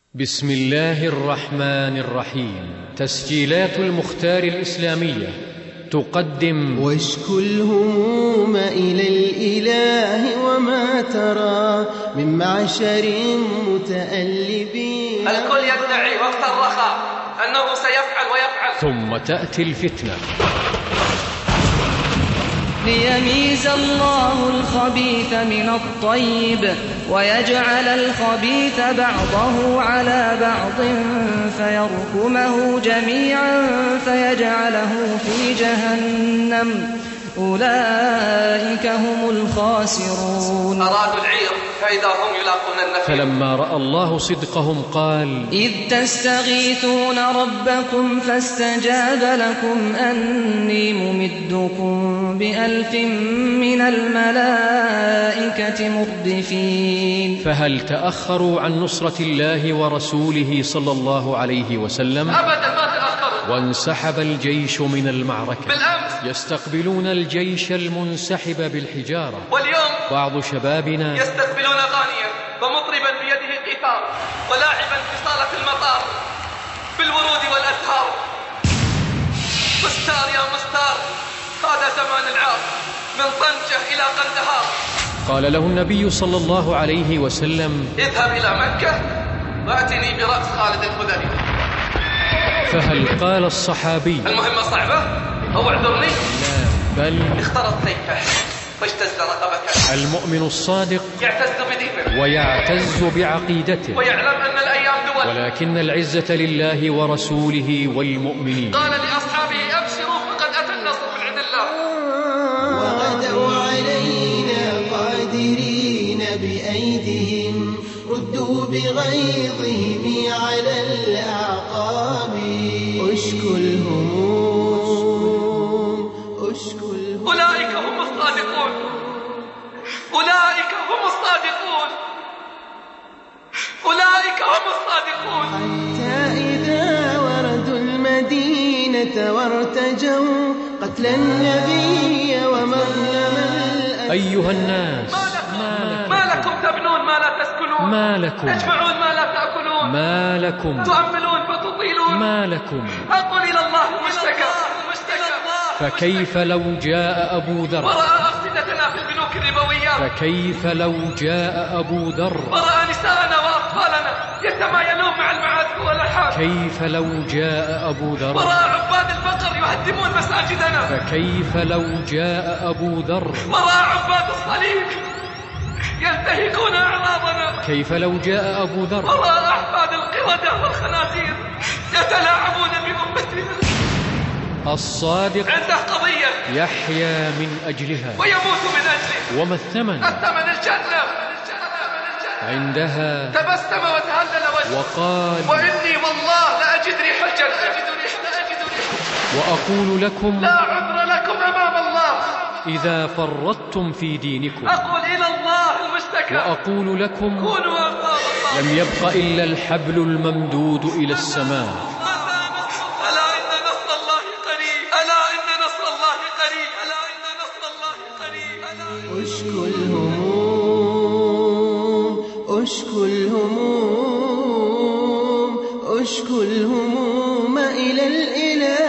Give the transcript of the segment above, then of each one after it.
بسم الله الرحمن الرحيم. تسجيلات المختار الإسلامية تقدم واشكو الهموم إلى الإله وما ترى من معشر متألبين. الكل يدعي وقت الرخاء أنه سيفعل ويفعل، ثم تأتي الفتنة ليميز الله الخبيث من الطيب ويجعل الخبيث بعضه على بعض فيركمه جميعا فيجعله في جهنم، أولئك هم الخاسرون. أرادوا العير فإذا هم يلاقون النفير. فلما رأى الله صدقهم قال: إذ تستغيثون ربكم فاستجاب لكم أني ممدكم ب1000 من الملائكة مردفين. فهل تأخروا عن نصرة الله ورسوله صلى الله عليه وسلم؟ أبدا ما تأخروا. وانسحب الجيش من المعركة. بالأمس يستقبلون الجيش المنسحب بالحجارة. واليوم بعض شبابنا يستقبلون غانيا ومطربا بيده قيثار ولاعبا في صالة المطار بالورود والأزهار. مستار يا مستار، هذا زمان العار من طنجة إلى قندهار. قال له النبي صلى الله عليه وسلم: اذهب إلى مكة وأتني برأس خالد الخدري. فهل قال الصحابي: المهمة صعبة أو اعذرني؟ لا، بل اخترت سيفه واجتز رقبته. المؤمن الصادق يعتز بدينه ويعتز بعقيدته، ويعلم أن الأيام دول، ولكن العزة لله ورسوله والمؤمنين. قال لأصحابه: أبشروا فقد أتى النصر من عند الله. وغدوا علينا قادرين بأيديهم ردوا بغيظهم على الأعقاب. اشكو الهموم اشكو الهموم. أولئك هم الصادقون، أولئك هم الصادقون، أولئك هم الصادقون. حتى إذا وردوا المدينة وارتجوا قتل النبي ومظلم الأسد. أيها الناس، ما لكم تبنون ما لا تسكنون؟ ما لكم تجمعون ما لا تأكلون؟ ما لكم تؤملون فتطيلون؟ ما لكم. أقول إلى الله المشتكى. فكيف لو جاء أبو ذر؟ ورأى أفسدتنا في البنوك الربويات. فكيف لو جاء أبو ذر؟ ورأى نساءنا وأطفالنا يتمايلون مع المعازف والألحان. كيف لو جاء أبو ذر؟ ورأى عباد البقر يهدمون مساجدنا. فكيف لو جاء أبو ذر؟ ورأى عباد الصليب ينتهكون أعراضنا. كيف لو جاء أبو ذر؟ ورأى أحفاد القردة والخنازير يتلاعبون بأمتنا. الصادق عنده قضية يحيا من أجلها ويموت من أجله. وما الثمن؟ الثمن الجنة. عندها تبسم وتهلل وجهه وقال: وإني والله لأجد ريح الجنة. وأقول لكم: لا عذر لكم أمام الله إذا فرطتم في دينكم. أقول إلى الله المشتكى. وأقول لكم: كونوا أنصار الله. لم يبق إلا الحبل الممدود إلى السماء. ألا إن نصر الله قريب، ألا إن نصر الله قريب، ألا إن نصر الله قريب. اشكو الهموم اشكو الهموم اشكو الهموم إلى الإله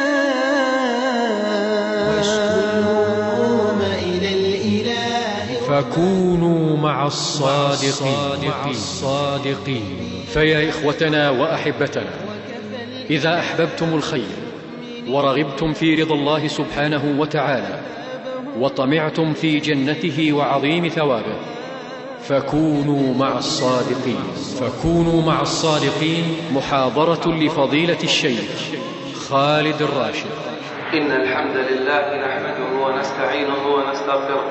واشكو الهموم إلى الإله. فكونوا مع الصادقين. فيا إخوتنا وأحبتنا، إذا أحببتم الخير ورغبتم في رضا الله سبحانه وتعالى وطمعتم في جنته وعظيم ثوابه فكونوا مع الصادقين. محاضرة لفضيلة الشيخ خالد الراشد. إن الحمد لله نحمده ونستعينه ونستغفره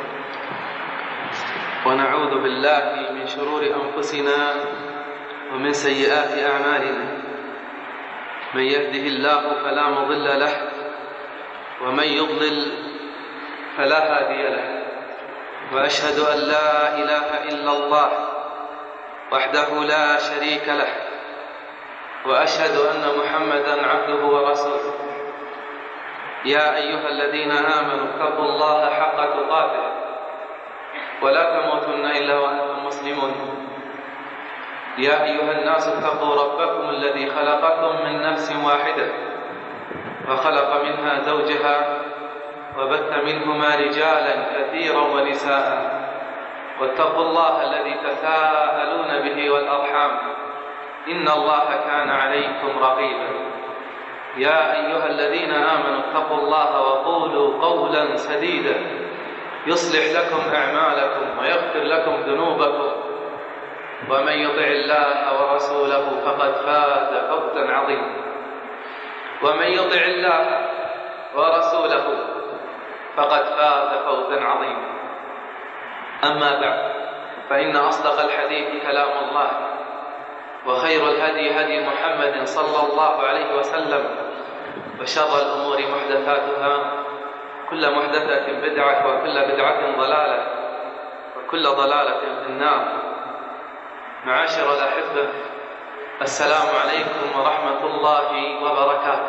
ونعوذ بالله من شرور أنفسنا ومن سيئات أعمالنا. من يهده الله فلا مضل له ومن يضلل فلا هادي له. وأشهد أن لا إله إلا الله وحده لا شريك له، وأشهد أن محمدًا عبده ورسوله. يا أيها الذين آمنوا اتقوا الله حق تقاته ولا تموتن إلا وأنتم مسلمون. يا أيها الناس اتقوا ربكم الذي خلقكم من نفس واحدة وخلق منها زوجها وبث منهما رجالا كثيرا ونساء واتقوا الله الذي تساءلون به والأرحام إن الله كان عليكم رقيبا. يا أيها الذين آمنوا اتقوا الله وقولوا قولا سديدا يصلح لكم أعمالكم ويغفر لكم ذنوبكم ومن يطع الله ورسوله فقد فاز فوزا عظيما. ومن يطع الله ورسوله فقد فاز فوزا عظيما. أما بعد، فإن أصدق الحديث كلام الله، وخير الهدي هدي محمد صلى الله عليه وسلم، وشر الأمور محدثاتها، كل محدثة بدعة وكل بدعة ضلالة وكل ضلالة في النار. معاشر الأحبة، السلام عليكم ورحمة الله وبركاته.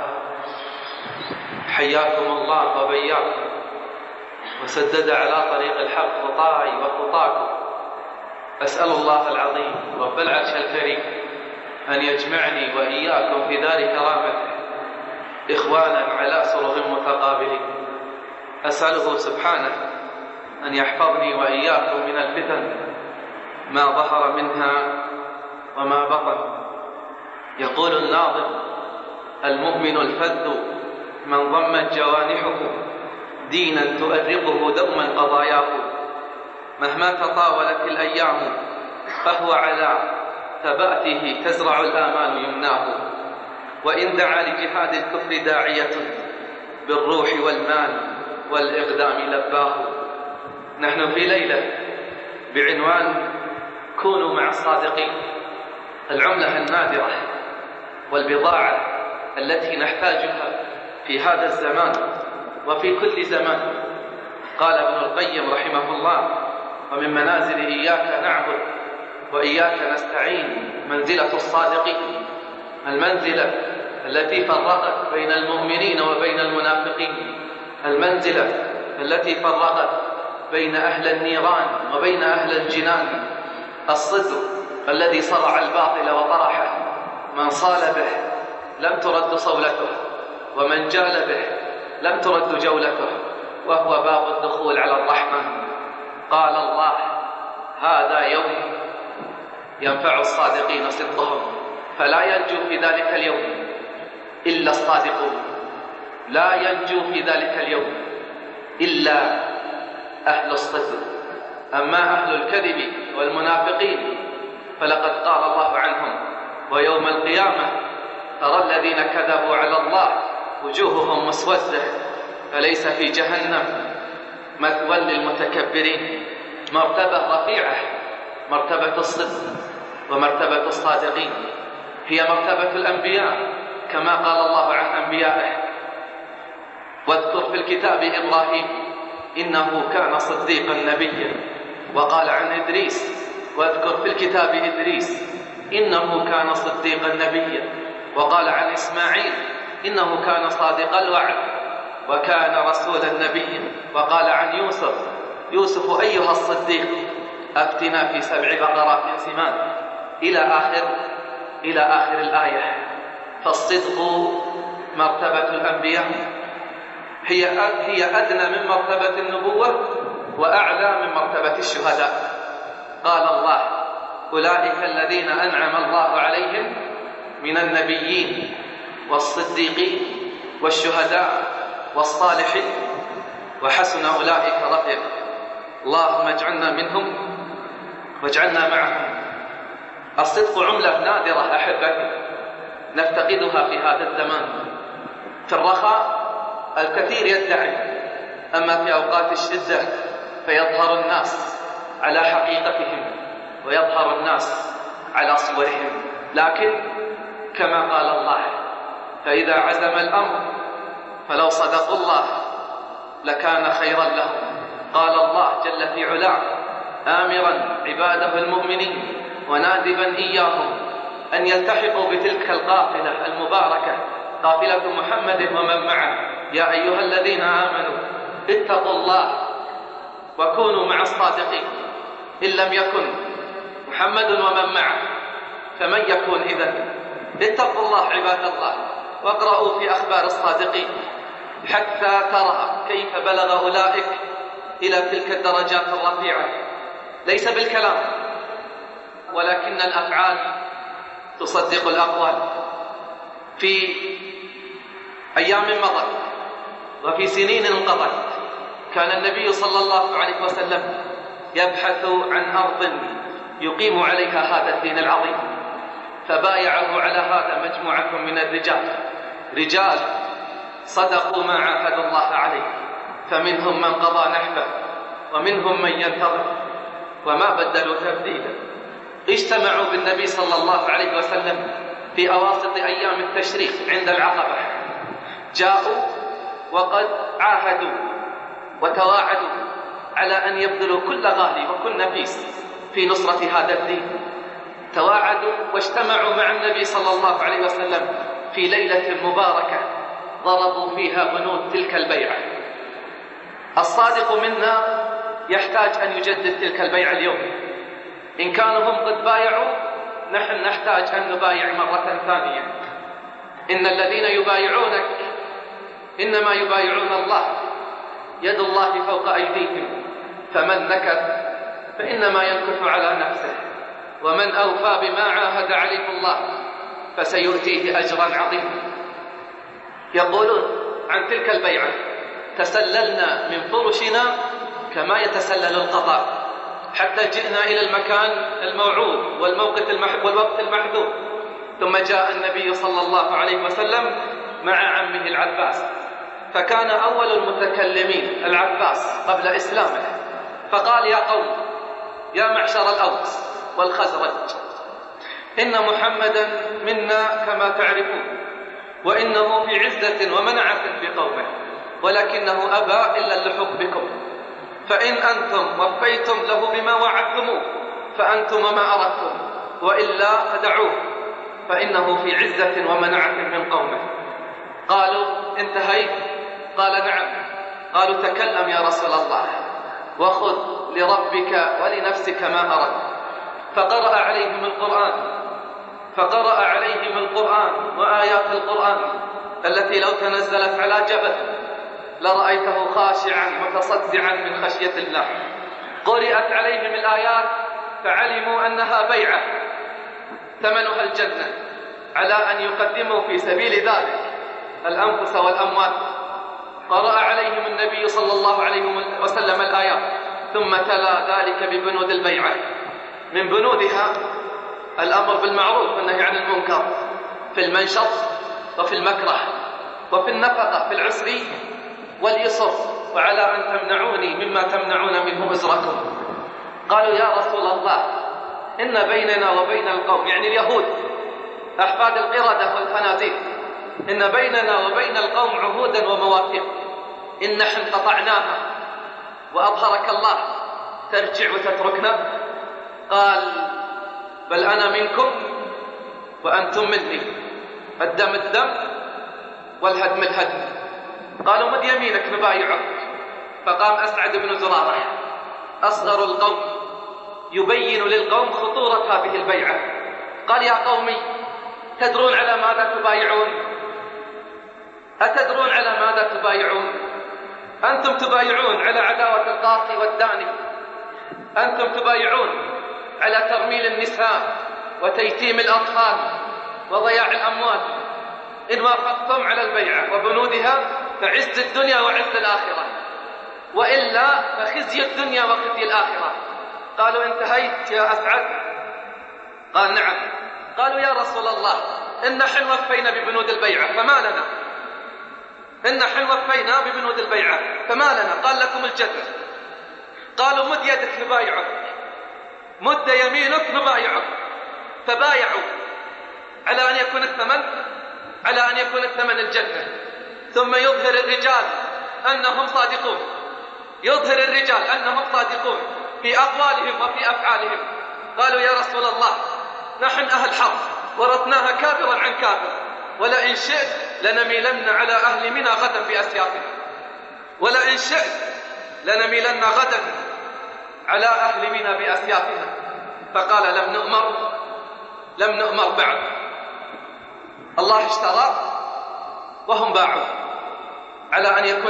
حياكم الله وبياكم وسدد على طريق الحق خطاي وخطاكم. أسأل الله العظيم رب العرش الكريم أن يجمعني وإياكم في دار كرامته إخوانا على سرر متقابلين. أسأله سبحانه أن يحفظني وإياكم من الفتن ما ظهر منها وما بطن. يقول الناظم: المؤمن الفذ من ضمت جوانحه دينا تؤرقه دوما قضاياه، مهما تطاولت الأيام فهو على ثباته تزرع الآمال يمناه، وإن دعا لجهاد الكفر داعية بالروح والمال والإقدام لباه. نحن في ليلة بعنوان كونوا مع الصادقين، العملة النادرة والبضاعة التي نحتاجها في هذا الزمان وفي كل زمان. قال ابن القيم رحمه الله: ومن منازل إياك نعبد وإياك نستعين منزلة الصادقين، المنزلة التي فرقت بين المؤمنين وبين المنافقين، المنزلة التي فرقت بين أهل النيران وبين أهل الجنان، الصدق الذي صرع الباطل وطرحه، من صال به لم ترد صولته، ومن جال به لم ترد جولته، وهو باب الدخول على الرحمن. قال الله: هذا يوم ينفع الصادقين صدقهم، فلا ينجو في ذلك اليوم إلا الصادقون، لا ينجو في ذلك اليوم إلا أهل الصدق. أما أهل الكذب والمنافقين فلقد قال الله عنهم: ويوم القيامة ترى الذين كذبوا على الله وجوههم مسودة فليس في جهنم مثوى للمتكبرين. مرتبة رفيعة، مرتبة الصدق ومرتبة الصادقين، هي مرتبة الأنبياء كما قال الله عن أنبيائه: واذكر في الكتاب إبراهيم إنه كان صديقا نبيا. وقال عن إدريس: واذكر في الكتاب إدريس إنه كان صديقا نبيا. وقال عن إسماعيل إنه كان صادق الوعد وكان رسولا نبيا. وقال عن يوسف أيها الصديق أفتنا في 7 بقرات سمان، إلى آخر الآية. فالصدق مرتبة الأنبياء، هي أدنى من مرتبة النبوة وأعلى من مرتبة الشهداء. قال الله: أولئك الذين أنعم الله عليهم من النبيين والصديقين والشهداء والصالحين وحسن أولئك رفيقا. اللهم اجعلنا منهم واجعلنا معهم. الصدق عملة نادرة أحبتي نفتقدها في هذا الزمان. في الرخاء الكثير يدعي، أما في أوقات الشدة فيظهر الناس على حقيقتهم ويظهر الناس على صورهم. لكن كما قال الله: فإذا عزم الأمر فلو صدقوا الله لكان خيرا لهم. قال الله جل في علاه آمرا عباده المؤمنين ونادبا إياهم أن يلتحقوا بتلك القافلة المباركة، قافلة محمد ومن معه: يا أيها الذين آمنوا اتقوا الله وكونوا مع الصادقين. إن لم يكن محمد ومن معه فمن يكون إذن؟ اتقوا الله عباد الله، واقرأوا في أخبار الصادقين حتى ترى كيف بلغ أولئك إلى تلك الدرجات الرفيعة، ليس بالكلام ولكن الأفعال تصدق الأقوال. في أيام مضت وفي سنين انقضت كان النبي صلى الله عليه وسلم يبحث عن أرض يقيم عليها هذا الدين العظيم، فبايعه على هذا مجموعة من الرجال، رجال صدقوا ما عاهدوا الله عليه، فمنهم من قضى نحبه ومنهم من ينتظر وما بدلوا تبديلا. اجتمعوا بالنبي صلى الله عليه وسلم في أواسط أيام التشريق عند العقبة، جاءوا وقد عاهدوا وتواعدوا على أن يبذلوا كل غالي وكل نفيس في نصرة هذا الدين. تواعدوا واجتمعوا مع النبي صلى الله عليه وسلم في ليلة مباركة ضربوا فيها بنود تلك البيعة. الصادق منا يحتاج أن يجدد تلك البيعة اليوم. إن كانوا هم قد بايعوا، نحن نحتاج أن نبايع مرة ثانية. إن الذين يبايعونك إنما يبايعون الله، يد الله فوق أيديهم، فمن نكث فإنما ينكث على نفسه، ومن أوفى بما عاهد عليه الله فسيؤتيه أجرا عظيما. يقولون عن تلك البيعة: تسللنا من فرشنا كما يتسلل القطار حتى جئنا إلى المكان الموعود والوقت المحدود. ثم جاء النبي صلى الله عليه وسلم مع عمه العباس، فكان أول المتكلمين العباس قبل إسلامه، فقال: يا قوم، يا معشر الأوس والخزرج، إن محمدا منا كما تعرفون، وإنه في عزة ومنعة في قومه، ولكنه أبى إلا اللحوق بكم، فإن أنتم وفيتم له بما وعدتموه فأنتم وما أردتم، وإلا فدعوه، فإنه في عزة ومنعة من قومه. قالوا: انتهيت؟ قال: نعم. قالوا: تكلم يا رسول الله، وخذ لربك ولنفسك ما أردت. فقرأ عليهم القرآن وآيات القرآن التي لو تنزلت على جبل لرأيته خاشعا متصدعا من خشية الله. قرأت عليهم الآيات فعلموا أنها بيعة ثمنها الجنة، على أن يقدموا في سبيل ذلك الأنفس والأموال. قرأ عليهم النبي صلى الله عليه وسلم الآيات، ثم تلا ذلك ببنود البيعة. من بنودها الأمر بالمعروف والنهي عن المنكر في المنشط وفي المكره وفي النفقة في العسر واليسر، وعلى أن تمنعوني مما تمنعون منه أجركم. قالوا: يا رسول الله، إن بيننا وبين القوم، يعني اليهود أحفاد القردة والخنازير، إن بيننا وبين القوم عهودا ومواثيق، إن نحن قطعناها وأظهرك الله ترجع وتتركنا؟ قال: بل أنا منكم وأنتم مني، الدم الدم والهدم الهدم. قالوا: مد يمينك نبايعك. فقام أسعد بن زرارة أصغر القوم يبين للقوم خطورة هذه البيعة. قال: يا قومي، تدرون على ماذا تبايعون؟ أتدرون على ماذا تبايعون؟ أنتم تبايعون على عداوة القاطي والداني، أنتم تبايعون على ترميل النساء وتيتيم الأطفال وضياع الأموال. إن وافقتم على البيعة وبنودها فعز الدنيا وعز الآخرة، وإلا فخزي الدنيا وخزي الآخرة. قالوا: انتهيت يا أسعد؟ قال: نعم. قالوا: يا رسول الله، إن نحن وفينا ببنود البيعة فما لنا، إن نحن وفينا ببنود البيعة فما لنا. قال: لكم الجنة. قالوا: مد يدك نبايعك، مد يمينك نبايعك. فبايعوا على أن يكون الثمن الجنة. ثم يظهر الرجال أنهم صادقون في أقوالهم وفي أفعالهم. قالوا: يا رسول الله، نحن أهل حرب ورثناها كابرا عن كابر، ولئن شئت لنميلن على أهل منى غدا بأسيافنا، ولئن شئت لنميلن غدا على أهل منى بأسيافنا. فقال: لم نؤمر لم نؤمر بعد. الله اشترى وهم باعوا على أن يكون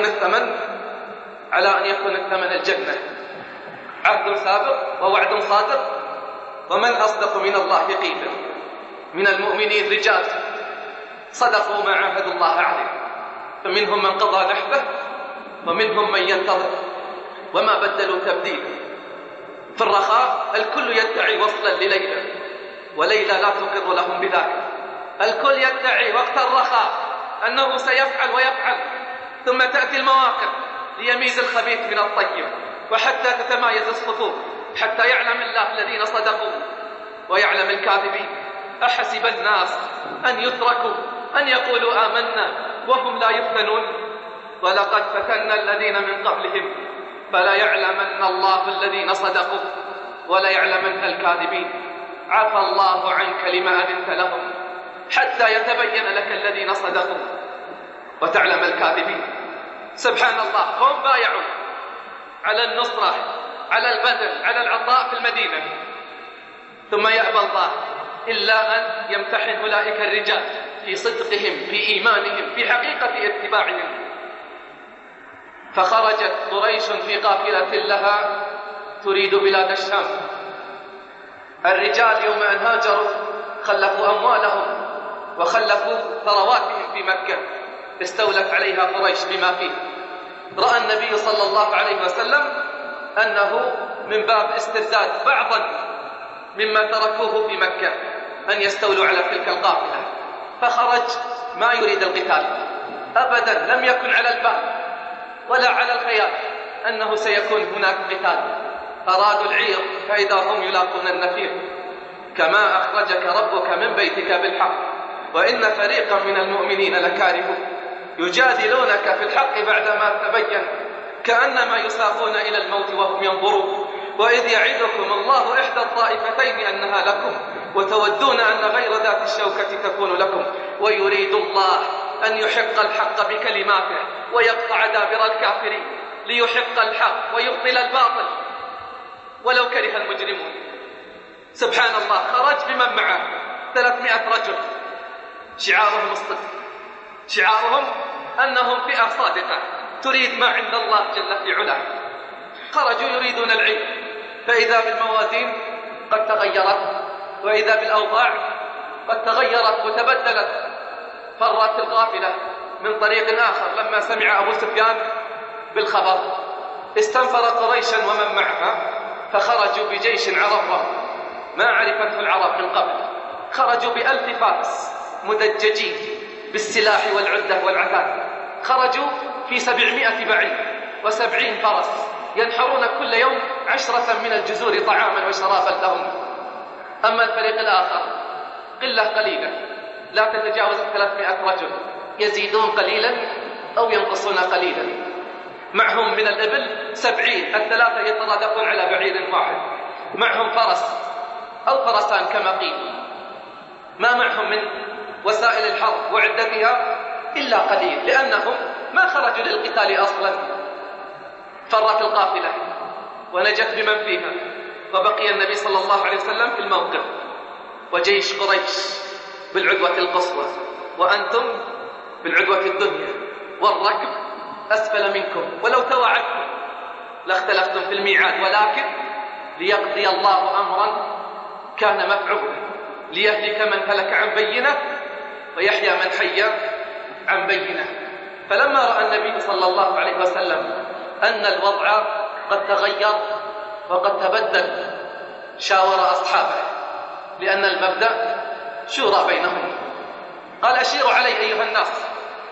الثمن الجنة. عهد سابق ووعد صادق، ومن أصدق من الله قيلا. من المؤمنين رجال صدقوا ما عاهدوا الله عليه، فمنهم من قضى نحبه ومنهم من ينتظر وما بدلوا تبديلا. في الرخاء الكل يدعي وصلا لليلى، وليلى لا تقر لهم بذلك. الكل يدعي وقت الرخاء أنه سيفعل ويفعل، ثم تأتي المواقف ليميز الخبيث من الطيب، وحتى تتمايز الصفوف، حتى يعلم الله الذين صدقوا ويعلم الكاذبين. أحسب الناس أن يتركوا أن يقولوا آمنا وهم لا يفتنون؟ ولقد فتنا الذين من قبلهم فلا يعلمن الله الذين صدقوا ولا يعلمن الكاذبين. عفى الله عنك لما أذنت لهم حتى يتبين لك الذين صدقوا وتعلم الكاذبين. سبحان الله، هم بايعوا على النصرة، على البذل، على العطاء في المدينة، ثم يأبى الله إلا أن يمتحن أولئك الرجال في صدقهم، في إيمانهم، في حقيقة اتباعهم. فخرجت قريش في قافلة لها تريد بلاد الشام. الرجال يوم أن هاجروا خلفوا أموالهم وخلفوا ثرواتهم في مكة، استولت عليها قريش بما فيه. رأى النبي صلى الله عليه وسلم أنه من باب استرداد بعضا مما تركوه في مكة أن يستولوا على تلك القافلة، فخرج ما يريد القتال أبدا، لم يكن على البال ولا على الخيال أنه سيكون هناك قتال. أرادوا العير فإذا هم يلاقون النفير. كما أخرجك ربك من بيتك بالحق وإن فريقا من المؤمنين لكارهون يجادلونك في الحق بعدما تبين كأنما يساقون إلى الموت وهم ينظرون. وإذ يعدكم الله إحدى الطائفتين أنها لكم وتودون أن غير ذات الشوكة تكون لكم ويريد الله أن يحق الحق بكلماته ويقطع دابر الكافرين ليحق الحق ويبطل الباطل ولو كره المجرمون. سبحان الله، خرج بمن معه 300 رجل، شعارهم الصدق، شعارهم أنهم فئة صادقة تريد ما عند الله جل في علاه. خرجوا يريدون العلم، فإذا بالموازين قد تغيرت وإذا بالأوضاع قد تغيرت وتبدلت. فرت القافلة من طريق آخر لما سمع أبو سفيان بالخبر، استنفر قريشا ومن معها فخرجوا بجيش عرفهم ما عرفته العرب من قبل. خرجوا ب1000 فارس مدججين بالسلاح والعدة والعتاد، خرجوا في 700 بعير و70 فرس ينحرون كل يوم 10 من الجزور طعاما وشرابا لهم. أما الفريق الآخر قلة قليلة لا تتجاوز 300 رجل، يزيدون قليلا أو ينقصون قليلا. معهم من الإبل 70، الثلاثة يترادفون على بعير واحد. معهم فرس أو فرسان كما قيل. ما معهم من وسائل الحرب وعدتها إلا قليل، لأنهم ما خرجوا للقتال أصلا. فرت القافلة ونجت بمن فيها، وبقي النبي صلى الله عليه وسلم في الموقف وجيش قريش بالعدوة القصوى، وأنتم بالعدوة الدنيا، والركب أسفل منكم، ولو تواعدتم لاختلفتم في الميعاد، ولكن ليقضي الله أمرا كان مفعولا ليهلك من هلك عن بينة ويحيى من حي عن بينة. فلما رأى النبي صلى الله عليه وسلم أن الوضع قد تغير وقد تبدل شاور أصحابه، لأن المبدأ شورى بينهم. قال: أشيروا علي أيها الناس،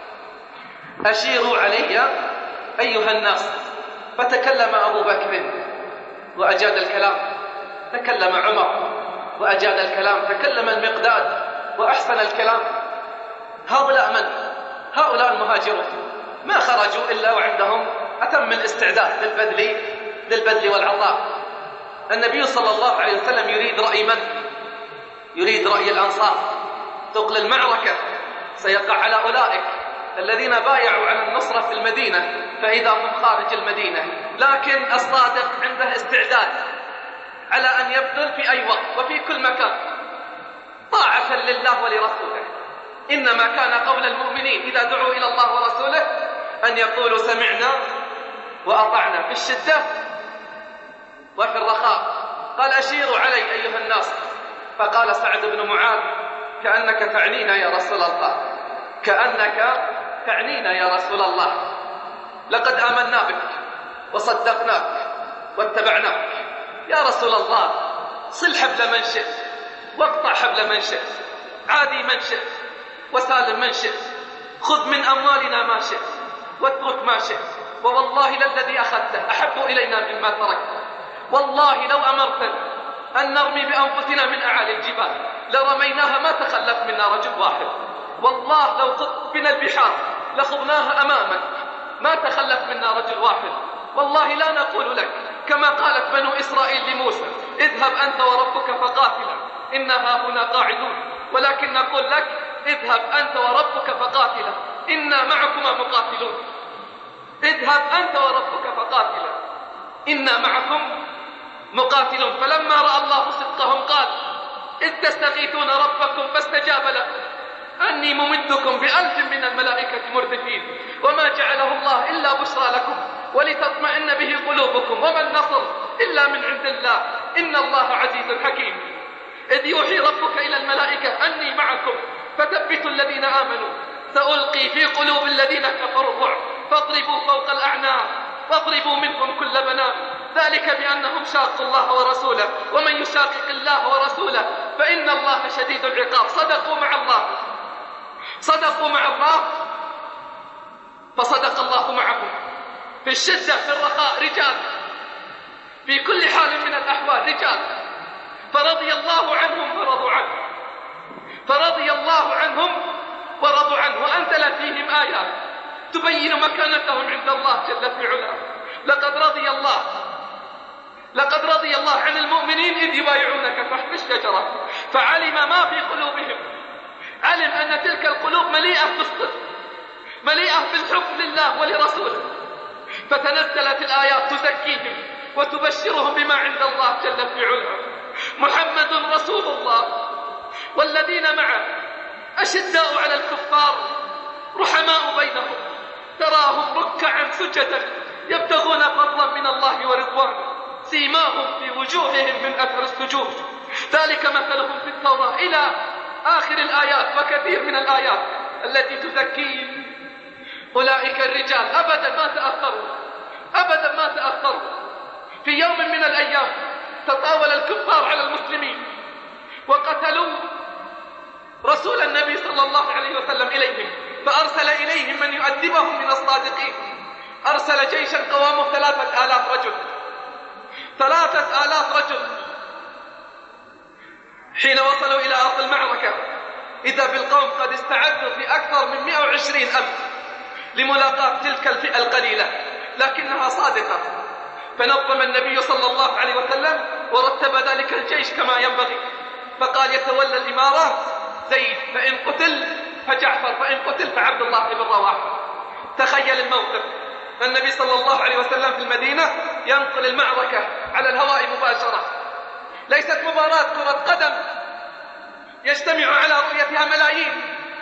أشيروا علي أيها الناس. فتكلم أبو بكر وأجاد الكلام، تكلم عمر وأجاد الكلام، تكلم المقداد وأحسن الكلام. هؤلاء من؟ هؤلاء المهاجرون ما خرجوا إلا وعندهم أتم الاستعداد للبذل والعطاء. النبي صلى الله عليه وسلم يريد رأي من؟ يريد رأي الأنصار. ثقل المعركة سيقع على أولئك الذين بايعوا على النصرة في المدينة فإذا هم خارج المدينة، لكن الصادق عنده استعداد على أن يبذل في أي وقت وفي كل مكان. طاعة لله ولرسوله. إنما كان قول المؤمنين إذا دعوا إلى الله ورسوله أن يقولوا سمعنا وأطعنا في الشدة وفي الرخاء. قال أشيروا علي أيها الناس، فقال سعد بن معاذ كأنك تعنينا يا رسول الله، كأنك تعنينا يا رسول الله، لقد آمنا بك وصدقناك واتبعناك. يا رسول الله صل حبل من شئت واقطع حبل من شئت، عادي من شئت وسالم من شئت، خذ من أموالنا ما شئت واترك ما شئت، ووالله للذي أخذته أحب إلينا مما تركته. والله لو أمرتنا أن نرمي بأنفسنا من أعالي الجبال لرميناها ما تخلف منا رجل واحد. والله لو خضت بنا البحار لخضناها أمامك ما تخلف منا رجل واحد. والله لا نقول لك كما قالت بنو إسرائيل لموسى اذهب أنت وربك فقاتلا إنها هنا قاعدون، ولكن نقول لك اذهب أنت وربك فقاتلا إنا معكما مقاتلون. اذهب أنت وربك فقاتلا إنا معكم مقاتلون. فلما رأى الله صدقهم قال إذ تستغيثون ربكم فاستجاب لكم أني ممدكم ب1000 من الملائكة مردفين، وما جعله الله إلا بشرى لكم ولتطمئن به قلوبكم، وما النصر إلا من عند الله إن الله عزيز حكيم. إذ يوحي ربك إلى الملائكة أني معكم فثبتوا الذين آمنوا سألقي في قلوب الذين كفروا الرعب فاضربوا فوق الأعناق واضربوا منهم كل بنان، ذلك بأنهم شاقوا الله ورسوله ومن يشاقق الله ورسوله فإن الله شديد العقاب. صدقوا مع الله، صدقوا مع الله فصدق الله معهم. في الشدة في الرخاء رجال، في كل حال من الأحوال رجال، فرضي الله عنهم ورضوا عنه، فرضي الله عنهم ورضوا عنه، وأنزل فيهم آيات تبين مكانتهم عند الله جل في علاه. لقد رضي الله عن المؤمنين إذ يبايعونك تحت الشجرة فعلم ما في قلوبهم، علم أن تلك القلوب مليئة بالصدق مليئة بالحب لله ولرسوله، فتنزلت الآيات تزكيهم وتبشرهم بما عند الله جل في علاه. محمد رسول الله والذين معه أشداء على الكفار رحماء بينهم، تراهم ركعا سجدا يبتغون فضلا من الله ورضوانه، سيماهم في وجوههم من أثر السجود، ذلك مثلهم في التوراة إلى آخر الآيات وكثير من الآيات التي تزكي أولئك الرجال. أبدا ما تأخروا. في يوم من الأيام تطاول الكفار على المسلمين وقتلوا رسول النبي صلى الله عليه وسلم إليهم، فأرسل إليهم من يؤدبهم من الصادقين. أرسل جيشا قوامه 3000 رجل. 3000 رجل. حين وصلوا إلى أرض المعركة إذا بالقوم قد استعدوا في أكثر من 120,000 لملاقاة تلك الفئة القليلة لكنها صادقة. فنظم النبي صلى الله عليه وسلم ورتب ذلك الجيش كما ينبغي، فقال يتولى الإمارة زيد، فإن قتل فجعفر، فإن قتل فعبد الله بن رواحة. تخيل الموقف، النبي صلى الله عليه وسلم في المدينة ينقل المعركة على الهواء مباشرة، ليست مباراة كرة قدم يجتمع على رؤيتها ملايين،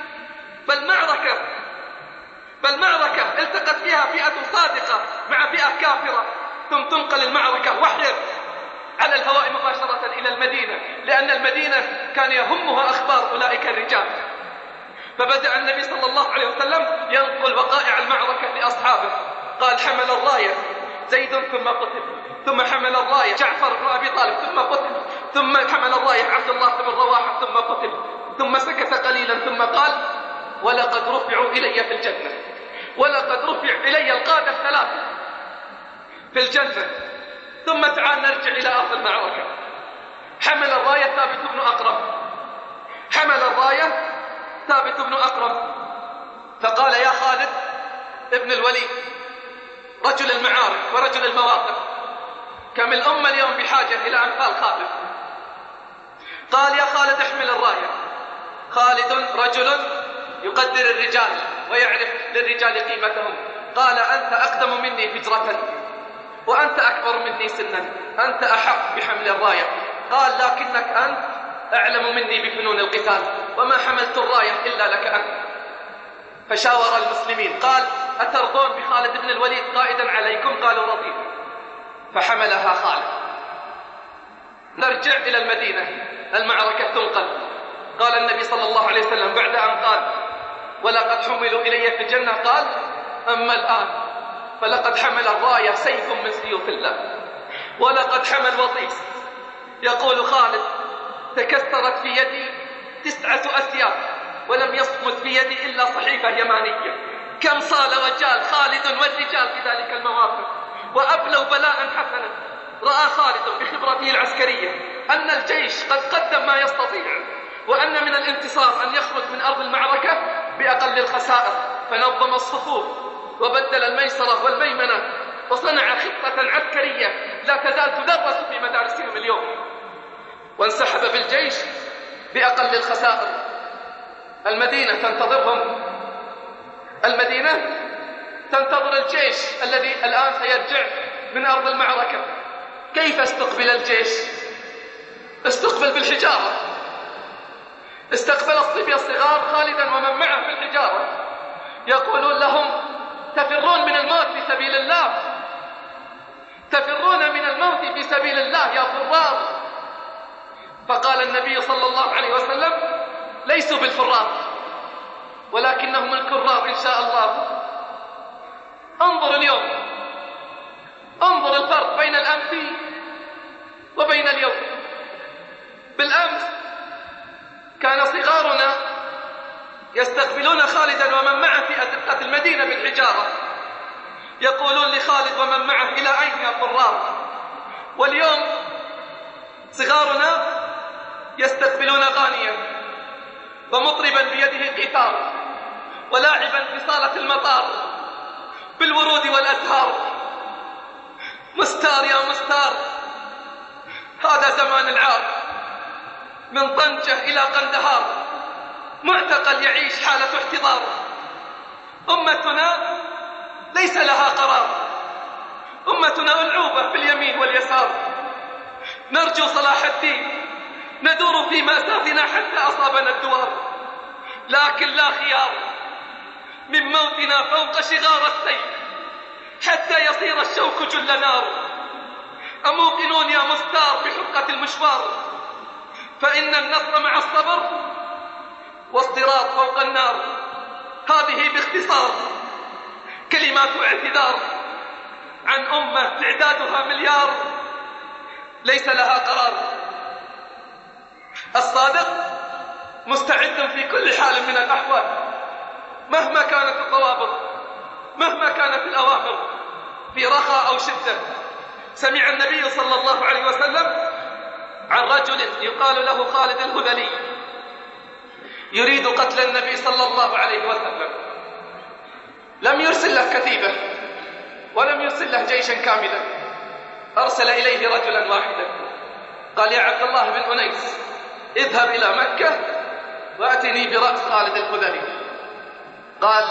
بل معركة التقت فيها فئة صادقة مع فئة كافرة، ثم تنقل المعركة وحيا على الهواء مباشرة إلى المدينة، لأن المدينة كان يهمها أخبار أولئك الرجال. فبدأ النبي صلى الله عليه وسلم ينقل وقائع المعركة لأصحابه، قال حمل الراية زيد ثم قتل، ثم حمل الراية جعفر بن أبي طالب ثم قتل، ثم حمل الراية عبد الله بن رواحة ثم قتل، ثم سكت قليلا ثم قال ولقد رفعوا إلي في الجنة، ولقد رفع إلي القادة الثلاثة في الجنة. ثم تعال نرجع إلى أرض المعركة. حمل الراية ثابت بن أقرم، حمل الراية ثابت بن أقرم، فقال يا خالد ابن الوليد رجل المعارك ورجل المواقف، كم الأمة اليوم بحاجة إلى أمثال خالد. قال يا خالد احمل الراية. خالد رجل يقدر الرجال ويعرف للرجال قيمتهم. قال أنت أقدم مني فجرة وأنت أكبر مني سنا، أنت أحق بحمل الراية. قال لكنك أنت أعلم مني بفنون القتال، وما حملت الراية إلا لك أنت. فشاور المسلمين قال: أترضون بخالد بن الوليد قائدا عليكم؟ قالوا: رضينا. فحملها خالد. نرجع إلى المدينة، المعركة تنقل. قال النبي صلى الله عليه وسلم بعد أن قال: ولقد حملوا إلي في الجنة، قال: أما الآن فلقد حمل الراية سيف من سيوف الله، ولقد حمل وطيس. يقول خالد: تكسرت في يدي 9 أسياف ولم يصمت في يدي إلا صحيفة يمانية. كم صال وجال خالد والرجال في ذلك المواقف، وأبلوا بلاء حسنا. رأى خالد بخبرته العسكرية أن الجيش قد قدم ما يستطيع، وأن من الانتصار أن يخرج من أرض المعركة بأقل الخسائر، فنظم الصفوف وبدل الميسرة والميمنة، وصنع خطة عسكرية لا تزال تدرس في مدارسهم اليوم، وانسحب بالجيش بأقل الخسائر. المدينة تنتظرهم، المدينة تنتظر الجيش الذي الآن سيرجع من أرض المعركة. كيف استقبل الجيش؟ استقبل بالحجارة. استقبل الصبية الصغار خالدا ومن معه بالحجارة، يقولون لهم: تفرون من الموت في سبيل الله، تفرون من الموت في سبيل الله يا فرار. فقال النبي صلى الله عليه وسلم: ليسوا بالفرار ولكنهم الكرار إن شاء الله. انظر اليوم، انظر الفرق بين الأمس وبين اليوم. بالأمس كان صغارنا يستقبلون خالدا ومن معه في أزقة المدينة بالحجارة، يقولون لخالد ومن معه: إلى أين يا فرار؟ واليوم صغارنا يستقبلون غانيا ومطربا بيده قيثار، ولاعبا في صالة المطار بالورود والأزهار. مستار يا مستار، هذا زمان العار، من طنجة إلى قندهار، معتقل يعيش حالة احتضار. أمتنا ليس لها قرار، أمتنا ألعوبة باليمين واليسار. نرجو صلاح الدين، ندور في مأساتنا حتى أصابنا الدوار، لكن لا خيار من موتنا فوق شغار السيف حتى يصير الشوك جل نار. أموقنون يا مستار بحقة المشوار، فإن النصر مع الصبر والصراط فوق النار. هذه باختصار كلمات اعتذار عن أمة تعدادها مليار ليس لها قرار. الصادق مستعد في كل حال من الأحوال، مهما كانت الضوابط، مهما كانت الأوامر، في رخاء أو شدة. سمع النبي صلى الله عليه وسلم عن رجل يقال له خالد الهذلي يريد قتل النبي صلى الله عليه وسلم. لم يرسل له كتيبة ولم يرسل له جيشا كاملا، أرسل إليه رجلا واحدا. قال: يا عبد الله بن أنيس، اذهب إلى مكة وأتني برأس خالد الهذلي. قال: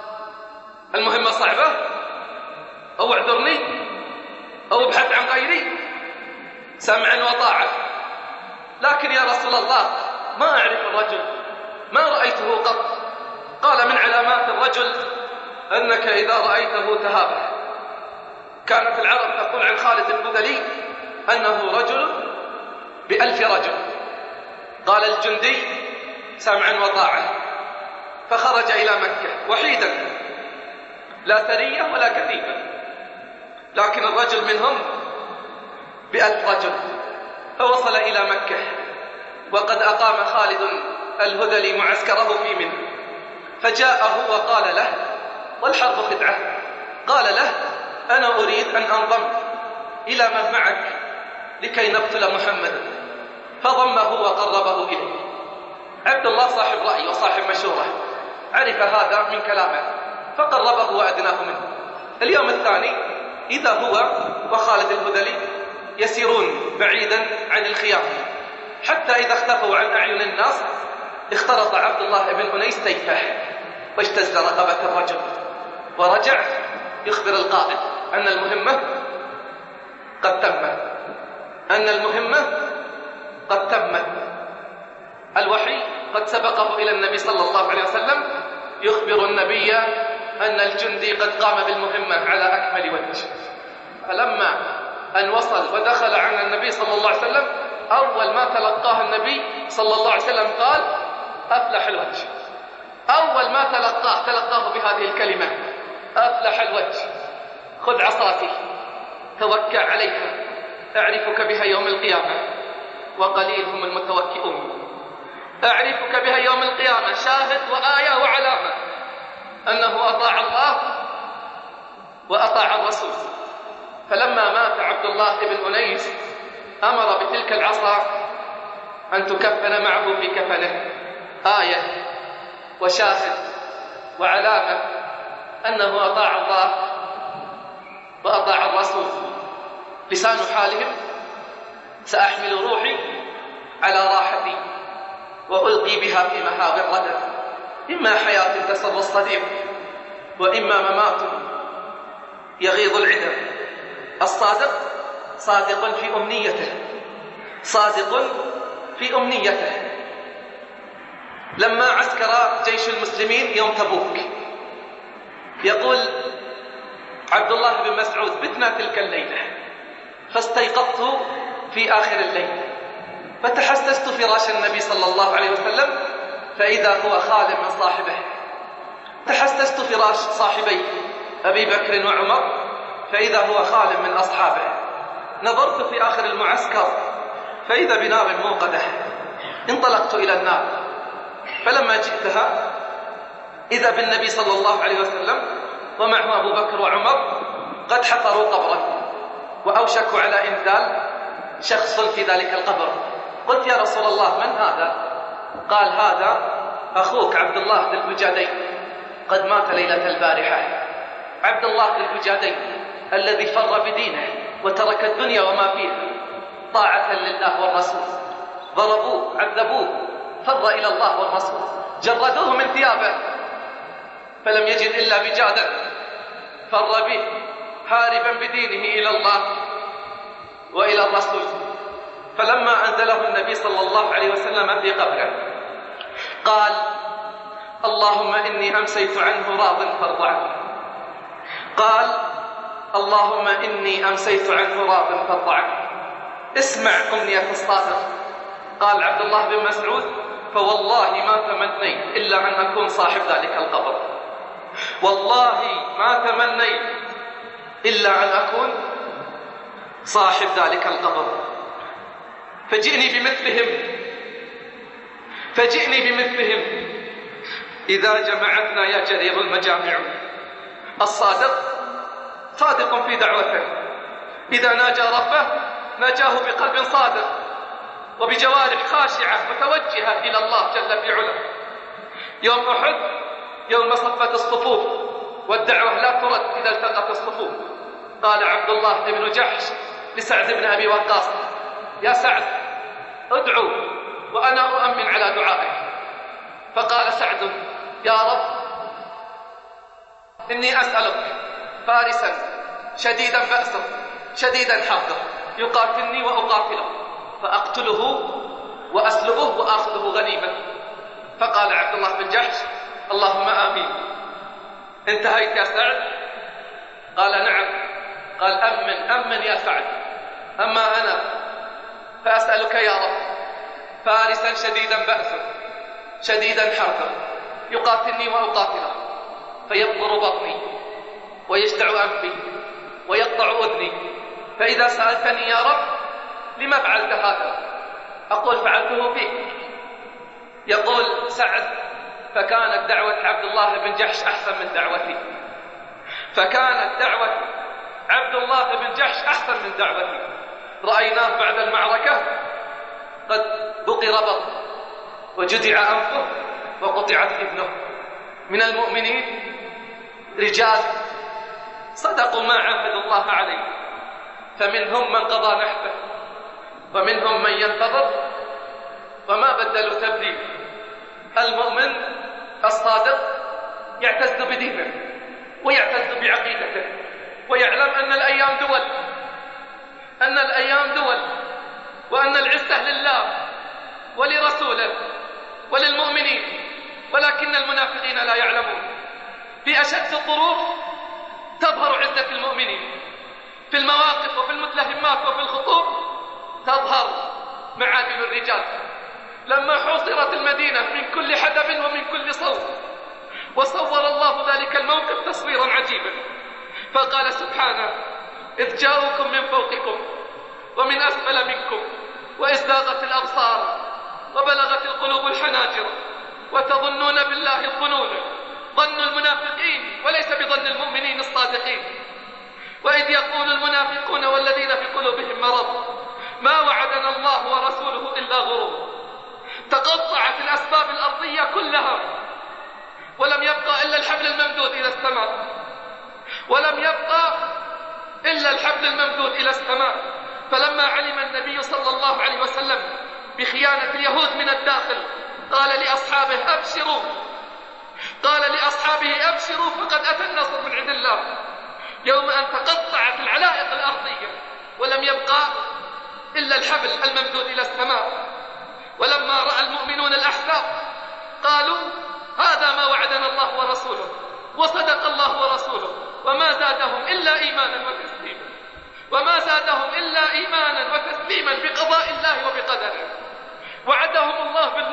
المهمة صعبة، أو اعذرني أو ابحث عن غيري. سمعا وطاعة، لكن يا رسول الله ما أعرف الرجل، ما رأيته قط. قال: من علامات الرجل أنك إذا رأيته تهابه. كانت العرب تقول عن خالد الهذلي أنه رجل ب1000 رجل. قال الجندي: سمعا وطاعة. فخرج إلى مكة وحيدا، لا ثرية ولا كتيبة، لكن الرجل منهم ب1000 رجل. فوصل إلى مكة، وقد أقام خالد الهذلي معسكره في منى. فجاءه وقال له، والحرب خدعة، قال له: أنا أريد أن أنضم إلى من معك لكي نقتل محمدا. فضمه وقربه إليه. عبد الله صاحب رأي وصاحب مشورة، عرف هذا من كلامه فقربه وأدناه منه. اليوم الثاني إذا هو وخالد الهذلي يسيرون بعيدا عن الخيام، حتى إذا اختفوا عن أعين الناس اخترط عبد الله بن أنيس سيفه واجتز رقبة الرجل، ورجع يخبر القائد أن المهمة قد تمت، أن المهمة قد تمت. الوحي قد سبقه إلى النبي صلى الله عليه وسلم، يخبر النبي أن الجندي قد قام بالمهمة على أكمل وجه. فلما أن وصل ودخل على النبي صلى الله عليه وسلم، أول ما تلقاه النبي صلى الله عليه وسلم قال: أفلح الوجه. أول ما تلقاه بهذه الكلمة: أفلح الوجه. خذ عصاتي توكى عليها، أعرفك بها يوم القيامة، وقليل هم المتوكئون. أعرفك بها يوم القيامة شاهد وآية وعلامة أنه أطاع الله وأطاع الرسول. فلما مات عبد الله بن أنيس أمر بتلك العصا أن تكفن معه في كفنه، آية وشاهد وعلامة أنه أطاع الله وأطاع الرسول. لسان حالهم: سأحمل روحي على راحتي وألقي بها في مهاب الردى، إما حياة تسر الصديق وإما ممات يغيظ العدم. الصادق صادق في أمنيته، صادق في أمنيته. لما عسكر جيش المسلمين يوم تبوك، يقول عبد الله بن مسعود: بتنا تلك الليلة فاستيقظت في آخر الليل فتحسست فراش النبي صلى الله عليه وسلم فإذا هو خال من صاحبه. تحسست فراش صاحبي أبي بكر وعمر فإذا هو خال من أصحابه. نظرت في آخر المعسكر فإذا بنار موقدة. انطلقت إلى النار، فلما جئتها إذا بالنبي صلى الله عليه وسلم ومعه أبو بكر وعمر قد حفروا قبرا وأوشكوا على إنزال شخص في ذلك القبر. قلت: يا رسول الله، من هذا؟ قال: هذا أخوك عبد الله ذي البجادين، قد مات ليلة البارحة. عبد الله ذي البجادين الذي فر بدينه وترك الدنيا وما فيها طاعة لله والرسول. ضربوه، عذبوه، فر إلى الله والرسول، جردوه من ثيابه فلم يجد إلا بجادا، فر به هاربا بدينه إلى الله وإلى الرسول. فلما أنزله النبي صلى الله عليه وسلم في قبره قال: اللهم إني أمسيت عنه راض فارض عنه. قال: اللهم إني أمسيت عنه راض فارض عنه. اسمع أمنية الصادق. قال عبد الله بن مسعود: فوالله ما تمنيت إلا أن أكون صاحب ذلك القبر، والله ما تمنيت إلا أن أكون صاحب ذلك القبر. فجئني بمثلهم إذا جمعتنا يا جرير المجامع. الصادق صادق في دعوته، إذا ناجى ربه ناجاه بقلب صادق وبجوارح خاشعة متوجهة إلى الله جل في علاه. يوم أحد يوم صفت الصفوف والدعوة لا ترد إذا التقت الصفوف، قال عبد الله بن جحش لسعد بن أبي وقاص: يا سعد، ادعو وأنا أؤمن على دعائك. فقال سعد: يا رب، إني أسألك فارسا شديدا بأسا شديدا حقه يقاتلني وأقاتله فأقتله وأسلبه وآخذه غنيمة. فقال عبد الله بن جحش: اللهم آمين. انتهيت يا سعد؟ قال: نعم. قال: أمن يا سعد. أما أنا فأسألك يا رب فارسا شديدا بأسا شديدا حربا يقاتلني وأقاتله فيبقر بطني ويجدع أنفي ويقطع أذني، فإذا سألتني يا رب لما فعلت هذا؟ أقول: فعلته فيك. يقول سعد: فكانت دعوة عبد الله بن جحش أحسن من دعوتي، فكانت دعوة عبد الله بن جحش أحسن من دعوتي. رأيناه بعد المعركة قد بقر بطنه وجدع أنفه وقطعت ابنه. من المؤمنين رجال صدقوا ما عاهدوا الله عليه، فمنهم من قضى نحبه ومنهم من ينتظر وما بدلوا تبديل. المؤمن الصادق يعتز بدينه ويعتز بعقيدته ويعلم أن الأيام دول وأن العزة لله ولرسوله وللمؤمنين، ولكن المنافقين لا يعلمون. في أشد الظروف تظهر عزة المؤمنين، في المواقف وفي المتلهمات وفي الخطوب تظهر معادن الرجال. لما حوصرت المدينة من كل حدب ومن كل صوب، وصور الله ذلك الموقف تصويرا عجيبا، فقال سبحانه: إذ جاءوكم من فوقكم ومن أسفل منكم وإذ زاغت الأبصار وبلغت القلوب الحناجر وتظنون بالله الظنون، ظن المنافقين وليس بظن المؤمنين الصادقين. وإذ يقول المنافقون والذين في قلوبهم مرض ما وعدنا الله ورسوله إلا غرور. تقطعت الأسباب الأرضية كلها، ولم يبقى إلا الحبل الممدود إلى السماء، ولم يبقى إلا الحبل الممدود إلى السماء. فلما علم النبي صلى الله عليه وسلم بخيانة اليهود من الداخل قال لأصحابه أبشروا فقد أتى النصر من عند الله، يوم أن تقطعت العلائق الأرضية ولم يبقى إلا الحبل الممدود إلى السماء. ولما رأى المؤمنون الأحزاب قالوا: هذا ما وعدنا الله ورسوله، وصدق الله ورسوله، وما زادهم إلا إيمانا وتسليما بقضاء الله وبقدره. وعدهم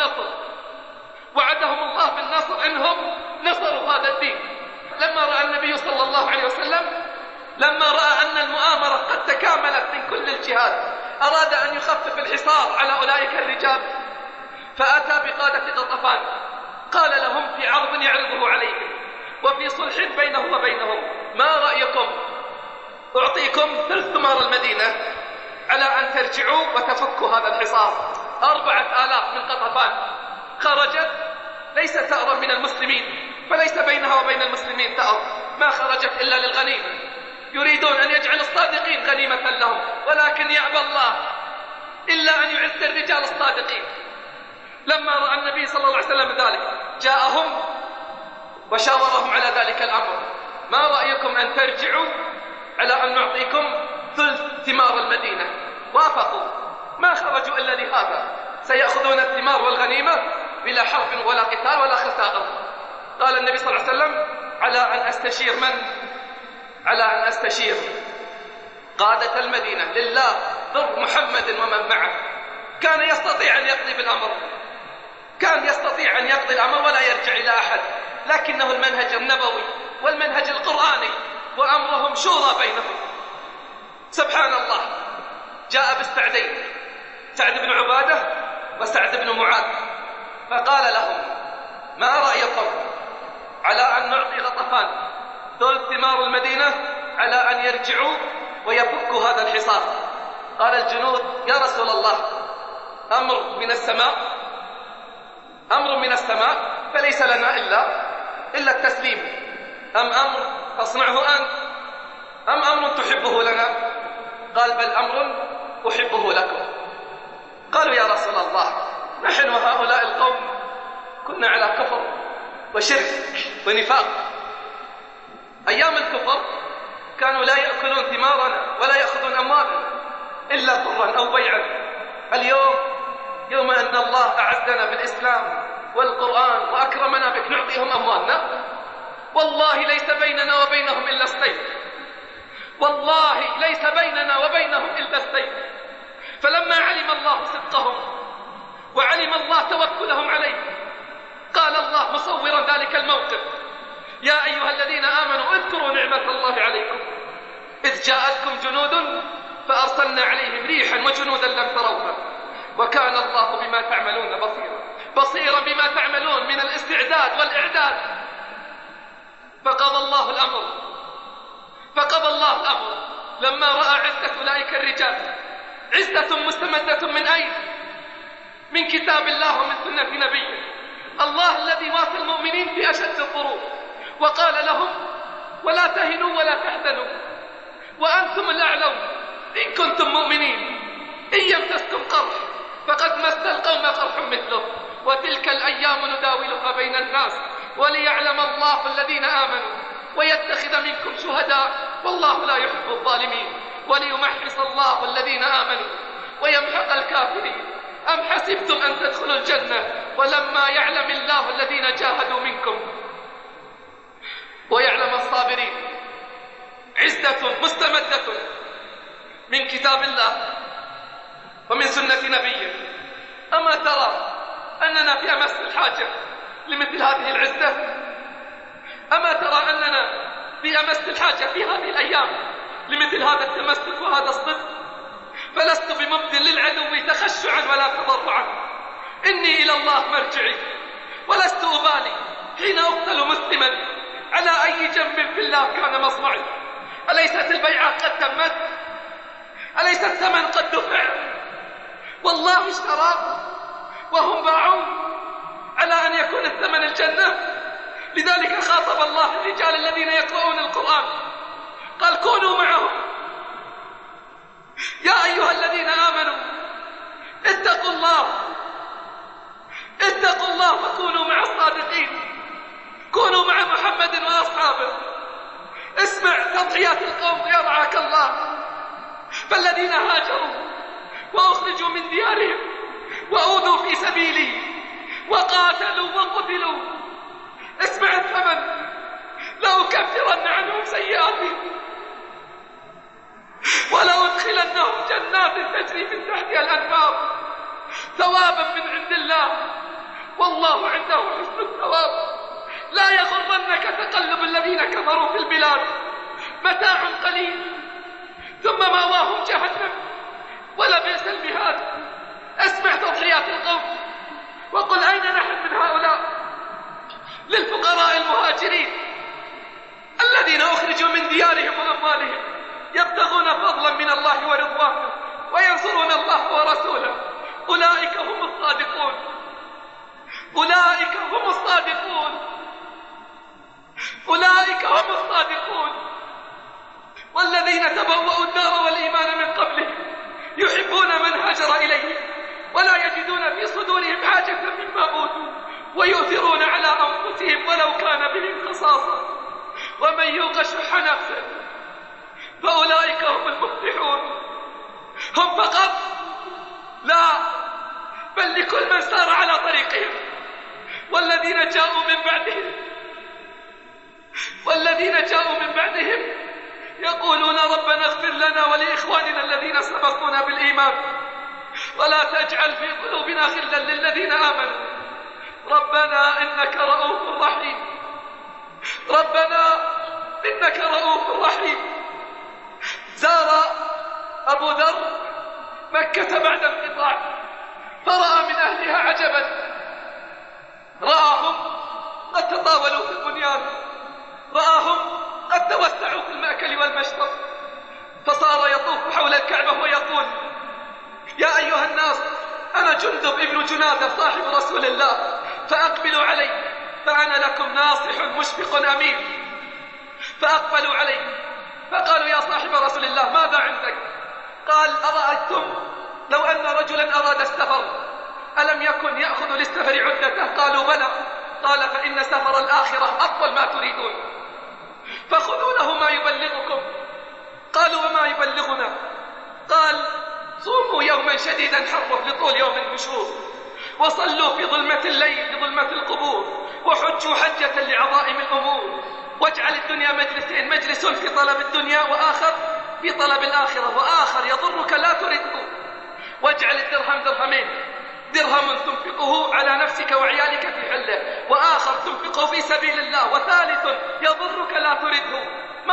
الله بالنصر إنهم نصروا هذا الدين. لما رأى النبي صلى الله عليه وسلم، لما رأى أن المؤامرة قد تكاملت من كل الجهات، أراد أن يخفف الحصار على أولئك الرجال، فأتى بقادة غطفان قال لهم في عرض يعرضه عليهم وفي صلح بينه وبينهم: ما رأيكم أعطيكم ثلث ثمار المدينة على أن ترجعوا وتفكوا هذا الحصار. 4000 من غطفان خرجت ليس ثأرا من المسلمين، فليس بينها وبين المسلمين ثأر، ما خرجت إلا للغنيمة. يريدون أن يجعل الصادقين غنيمة لهم، ولكن يأبى الله إلا أن يعز الرجال الصادقين. لما رأى النبي صلى الله عليه وسلم ذلك جاءهم وشاورهم على ذلك الأمر: ما رأيكم أن ترجعوا على أن نعطيكم ثلث ثمار المدينة؟ وافقوا، ما خرجوا إلا لهذا، سيأخذون الثمار والغنيمة بلا حرب ولا قتال ولا خسائر. قال النبي صلى الله عليه وسلم: على أن أستشير من؟ على أن أستشير قادة المدينة لله ضر محمد ومن معه. كان يستطيع أن يقضي بالأمر، كان يستطيع أن يقضي الأمر ولا يرجع إلى أحد، لكنه المنهج النبوي والمنهج القرآني، وأمرهم شورى بينهم. سبحان الله، جاء بالسعدين، سعد بن عبادة وسعد بن معاذ، فقال لهم: ما رأيكم على أن نعطي غطفان ثلث ثمار المدينة على أن يرجعوا ويفكوا هذا الحصار؟ قال الجنود: يا رسول الله، أمر من السماء فليس لنا إلا التسليم، أم أمر تصنعه أنت، أم أمر تحبه لنا؟ قال: بل أمر أحبه لكم. قالوا: يا رسول الله، نحن وهؤلاء القوم كنا على كفر وشرك ونفاق. أيام الكفر كانوا لا يأكلون ثمارنا ولا يأخذون أموالنا إلا قرا أو بيعا. اليوم يوم أن الله أعزنا بالإسلام والقرآن وأكرمنا بك نعطيهم أموالنا؟ والله ليس بيننا وبينهم إلا السيف، والله ليس بيننا وبينهم إلا السيف. فلما علم الله صدقهم وعلم الله توكلهم عليه، قال الله مصورا ذلك الموقف: يا أيها الذين آمنوا اذكروا نعمة الله عليكم إذ جاءتكم جنود فأرسلنا عليهم ريحا وجنودا لم تروها وكان الله بما تعملون بصيرا بما تعملون من الاستعداد والإعداد. فقضى الله الأمر لما رأى عزة أولئك الرجال، عزة مستمدة من أين؟ من كتاب الله ومن سنة نبيه الله الذي وافى المؤمنين في أشد الظروف، وقال لهم: ولا تهنوا ولا تحزنوا وأنتم الأعلون إن كنتم مؤمنين، إن يمسسكم قرح فقد مس القوم قرح مثله، وتلك الأيام نداولها بين الناس وليعلم الله الذين آمنوا ويتخذ منكم شهداء والله لا يحب الظالمين وليمحص الله الذين آمنوا ويمحق الكافرين. أم حسبتم أن تدخلوا الجنة ولما يعلم الله الذين جاهدوا منكم ويعلم الصابرين. عزة مستمدة من كتاب الله ومن سنة نبيه. أما ترى أننا في أمس الحاجة لمثل هذه العزة؟ أما ترى أننا في أمس الحاجة في هذه الأيام لمثل هذا التمسك وهذا الصدق؟ فلست بمبذل للعدو تخشعا ولا تضرعا، إني إلى الله مرجعي، ولست أبالي حين أقتل مسلما على أي جنب في الله كان مصرعي. أليست البيعة قد تمت؟ أليس الثمن قد دفع؟ والله اشترى وهم باعون على أن يكون الثمن الجنة. لذلك خاطب الله الرجال الذين يقرؤون القرآن قال كونوا معهم يا أيها الذين آمنوا اتقوا الله فكونوا مع الصادقين، كونوا مع محمد وأصحابه. اسمع تضحيات القوم يرعاك الله، فالذين هاجروا وأخرجوا من ديارهم وأوذوا في سبيله وقاتلوا وقتلوا، اسمع الثمن، لأكفرن عنهم سيئاتهم ولأدخلنهم جنات تجري من تحتها الأنهار ثوابا من عند الله، والله عنده حسن الثواب. لا يغرنك تقلب الذين كفروا في البلاد، متاع قليل ثم مأواهم جهنم ولبئس المهاد. اسمع تضحيات القوم وقل أين نحن من هؤلاء؟ للفقراء المهاجرين الذين أخرجوا من ديارهم وأموالهم يبتغون فضلا من الله ورضوانه وينصرون الله ورسوله، أولئك هم الصادقون، أولئك هم الصادقون، أولئك هم الصادقون. والذين تبوأوا الدار والإيمان من قبلهم يحبون من هاجر إليهم ولا يجدون في صدورهم حاجة مما أوتوا ويؤثرون على أنفسهم ولو كان بهم خصاصة، ومن يوق شح نفسه فأولئك هم المفلحون. هم فقط؟ لا، بل لكل من سار على طريقهم. والذين جاءوا من بعدهم يقولون ربنا اغفر لنا ولإخواننا الذين سبقونا بالإيمان ولا تجعل في قلوبنا غلا للذين آمنوا ربنا إنك رؤوف رحيم، ربنا إنك رؤوف رحيم. زار أبو ذر مكة بعد انقطاع فرأى من أهلها عجبا، رآهم قد تطاولوا في البنيان، رآهم قد توسعوا في المأكل والمشرب، فصار يطوف حول الكعبة ويقول يا أيها الناس أنا جندب ابن جنادة صاحب رسول الله فأقبلوا علي فأنا لكم ناصح مشفق أمين. فأقبلوا عليه فقالوا يا صاحب رسول الله ماذا عندك؟ قال أرأيتم لو أن رجلا أراد السفر ألم يكن يأخذ للسفر عدته؟ قالوا بلى. قال فإن سفر الآخرة أطول ما تريدون، فخذوا له ما يبلغكم. قالوا وما يبلغنا؟ قال صوموا يوما شديدا حره لطول يوم النشور، وصلوا في ظلمة الليل في ظلمة القبور، وحجوا حجة لعظائم الأمور، واجعل الدنيا مجلسين، مجلس في طلب الدنيا وآخر في طلب الآخرة، وآخر يضرك لا ترده، واجعل الدرهم درهمين، درهم تنفقه على نفسك وعيالك في حله، وآخر تنفقه في سبيل الله، وثالث يضرك لا ترده.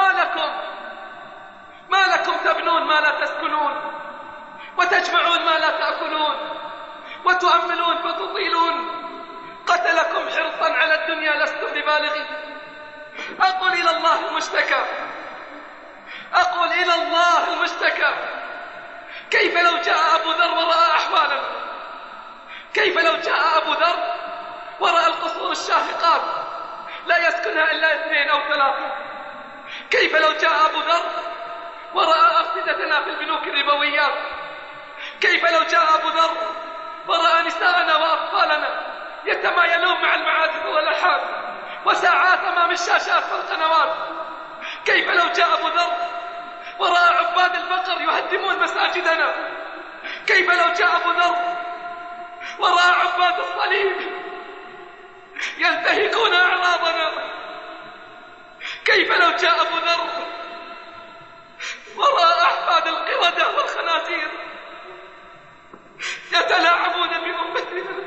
ما لكم تبنون ما لا تسكنون، وتجمعون ما لا تأكلون، وتؤملون فتطيلون، قتلكم حرصا على الدنيا لستم ببالغين. أقول إلى الله المشتكى، أقول إلى الله المشتكى. كيف لو جاء أبو ذر ورأى أحوالنا؟ كيف لو جاء أبو ذر ورأى القصور الشاهقات لا يسكنها إلا 2 أو 3؟ كيف لو جاء أبو ذر ورأى أفسدتنا في البنوك الربويات؟ كيف لو جاء أبو ذر ورأى نساءنا وأطفالنا يتمايلون مع المعازف والألحان وساعات أمام الشاشات والقنوات؟ كيف لو جاء أبو ذر ورأى عباد البقر يهدمون مساجدنا؟ كيف لو جاء أبو ذر ورأى عباد الصليب ينتهكون أعراضنا. كيف لو جاء أبو ذر وراء أحفاد القردة والخنازير يتلاعبون بأمتنا؟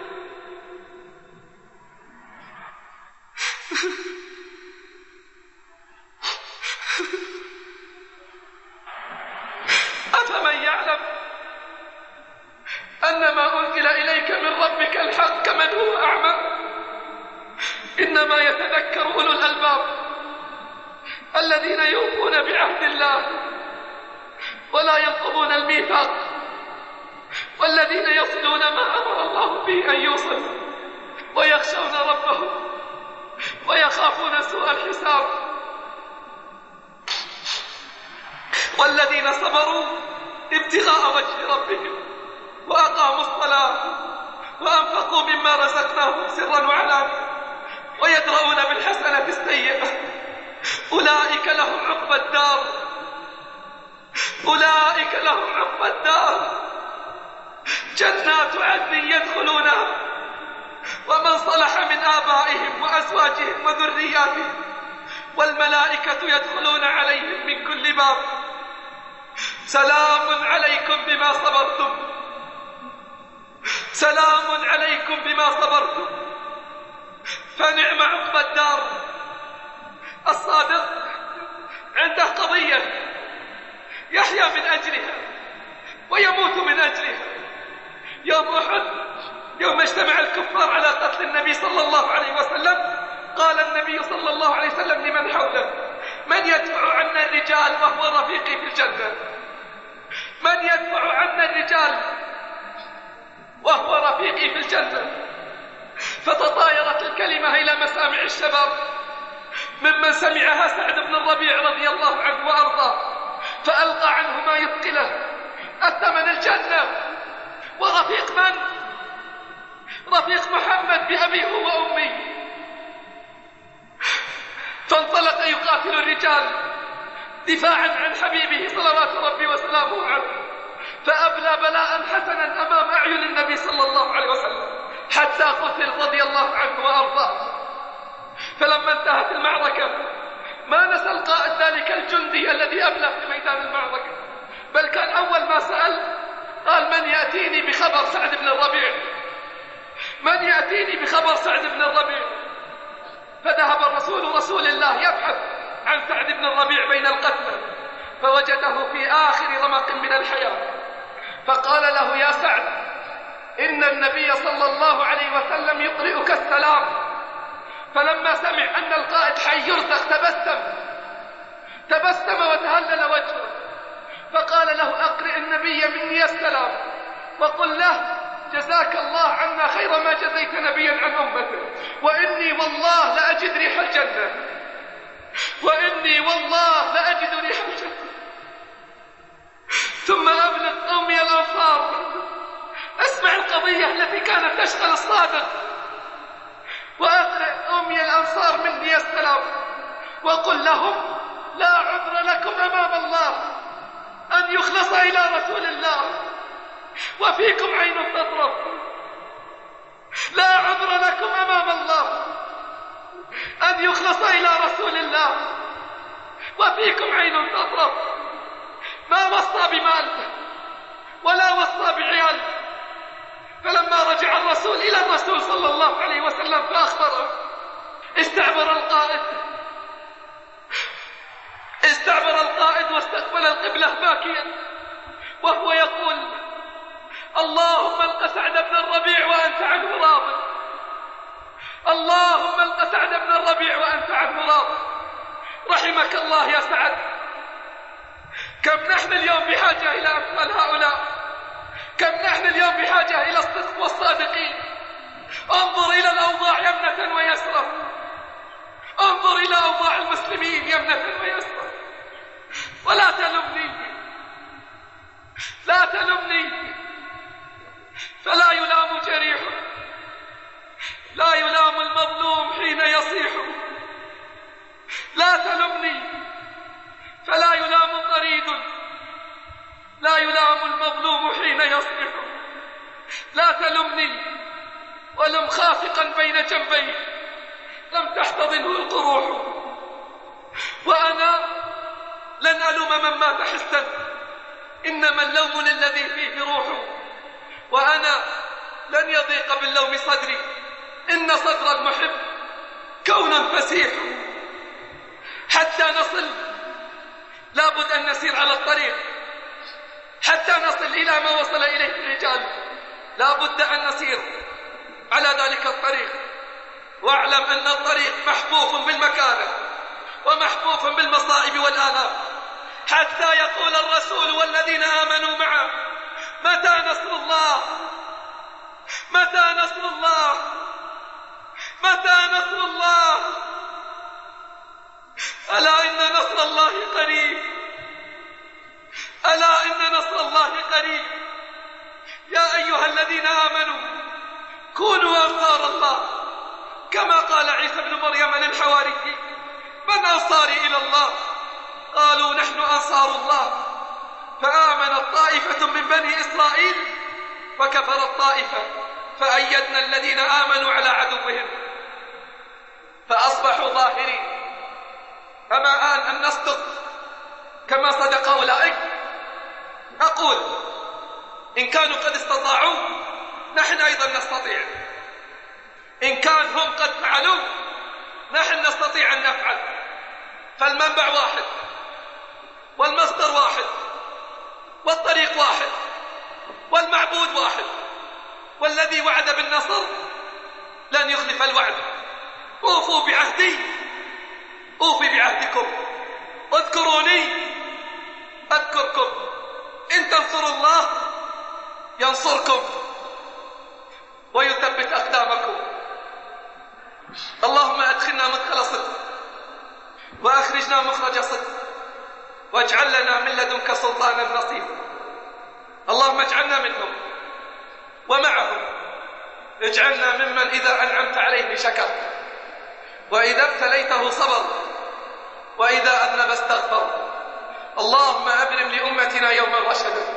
أفمن يعلم أن ما أنزل إليك من ربك الحق كمن هو أعمى؟ إنما يتذكر أولو الألباب الذين يوفون بعهد الله ولا ينقضون الميثاق والذين يصلون ما أمر الله به أن يوصل ويخشون ربهم ويخافون سوء الحساب والذين صبروا ابتغاء وجه ربهم وأقاموا الصلاة وأنفقوا مما رزقناهم سرا وعلانية ويدرؤون بالحسنة السيئة أولئك لهم عقبى الدار أولئك لهم عقبى الدار جنات عدن يدخلونها ومن صلح من آبائهم وأزواجهم وذرياتهم والملائكة يدخلون عليهم من كل باب سلام عليكم بما صبرتم سلام عليكم بما صبرتم فنعم عقبى الدار. الصادق عنده قضية يحيا من أجلها ويموت من أجلها. يوم أحد يوم اجتمع الكفار على قتل النبي صلى الله عليه وسلم قال النبي صلى الله عليه وسلم لمن حوله: من يدفع عنا الرجال وهو رفيقي في الجنة؟ من يدفع عنا الرجال وهو رفيقي في الجنة؟ فتطايرت الكلمة إلى مسامع الشباب ممن سمعها سعد بن الربيع رضي الله عنه وأرضاه فألقى عنه ما يثقله: الثمن الجنة. ورفيق من؟ رفيق محمد بأبيه وأمي. فانطلق يقاتل الرجال دفاعا عن حبيبه صلوات ربي وسلامه عليه، فأبلى بلاء حسنا أمام أعين النبي صلى الله عليه وسلم حتى قتل رضي الله عنه وأرضاه. فلما انتهت المعركة ما نسى القائد ذلك الجندي الذي أبلى في ميدان المعركة، بل كان أول ما سأل قال: من يأتيني بخبر سعد بن الربيع؟ من يأتيني بخبر سعد بن الربيع؟ فذهب الرسول رسول الله يبحث عن سعد بن الربيع بين القتلى فوجده في آخر رمق من الحياة، فقال له: يا سعد، إن النبي صلى الله عليه وسلم يقرئك السلام. فلما سمع أن القائد حي يرزق تبسم وتهلل وجهه، فقال له: أقرئ النبي مني السلام وقل له: جزاك الله عنا خير ما جزيت نبيا عن أمته، وإني والله لأجد ريح الجنة، وإني والله لأجد ريح الجنة. ثم أبلغ قومي الأنصار، أسمع القضية التي كانت تشغل الصادق، وأقرئ قومي الأنصار مني السلام وقل لهم: لا عذر لكم أمام الله أن يخلص إلى رسول الله وفيكم عين تطرف. لا عذر لكم أمام الله أن يخلص إلى رسول الله وفيكم عين تطرف. ما وصى بمال ولا وصى بعيال. فلما رجع الرسول إلى الرسول صلى الله عليه وسلم فأخبره، استعبر القائد واستقبل القبلة باكيا وهو يقول: اللهم الق سعد بن الربيع وأنت عنه راض، اللهم الق سعد بن الربيع وأنت عنه راض. رحمك الله يا سعد. كم نحن اليوم بحاجة إلى أمثال هؤلاء، كم نحن اليوم بحاجة إلى الصدق والصادقين. انظر إلى الأوضاع يمنة ويسرة، انظر إلى أوضاع المسلمين يمنة ويسرة، ولا تلمني، لا تلمني، فلا يلام جريح، لا يلام المظلوم حين يصيح. لا تلمني، فلا يلام طريد، لا يلام المظلوم حين يصيح. لا تلمني ولم خافقا بين جنبي، لم تحتضنه القروح، وأنا لن ألوم من مات حسا، إنما اللوم للذي فيه روح، وأنا لن يضيق باللوم صدري، إن صدر المحب كون فسيح. حتى نصل لابد أن نسير على الطريق، حتى نصل إلى ما وصل إليه الرجال لابد أن نسير على ذلك الطريق، واعلم أن الطريق محفوف بالمكاره ومحفوف بالمصائب والآلام، حتى يقول الرسول والذين آمنوا معه: متى نصر الله؟ متى نصر الله؟ متى نصر الله؟ ألا إن نصر الله قريب، ألا إن نصر الله قريب. يا أيها الذين آمنوا كونوا أنصار الله، كما قال عيسى بن مريم للحواري: من أنصاري إلى الله؟ قالوا نحن أنصار الله. فآمنت طائفة من بني إسرائيل وكفرت طائفة، فأيدنا الذين آمنوا على عدوهم فأصبحوا ظاهرين. أما آن أن نصدق كما صدق أولئك؟ أقول إن كانوا قد استطاعوا نحن أيضا نستطيع، إن كان هم قد فعلوا نحن نستطيع أن نفعل. فالمنبع واحد والمصدر واحد والطريق واحد والمعبود واحد، والذي وعد بالنصر لن يخلف الوعد. أوفوا بعهدي أوفي بعهدكم، اذكروني أذكركم، إن تنصروا الله ينصركم ويثبت أقدامكم. اللهم أدخلنا مدخل صدق وأخرجنا مخرج صدق، واجعل لنا من لدنك سلطانا نصيرا. اللهم اجعلنا منهم ومعهم، اجعلنا ممن إذا أنعمت عليه شكر، وإذا ابتليته صبر، وإذا أذنب استغفر. اللهم أبرم لأمتنا يوما رشدا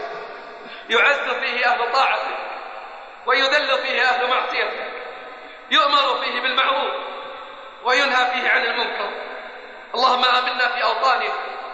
يعز فيه أهل طاعتك ويذل فيه أهل معصيتك، يؤمر فيه بالمعروف وينهى فيه عن المنكر. اللهم آمنا في أوطاننا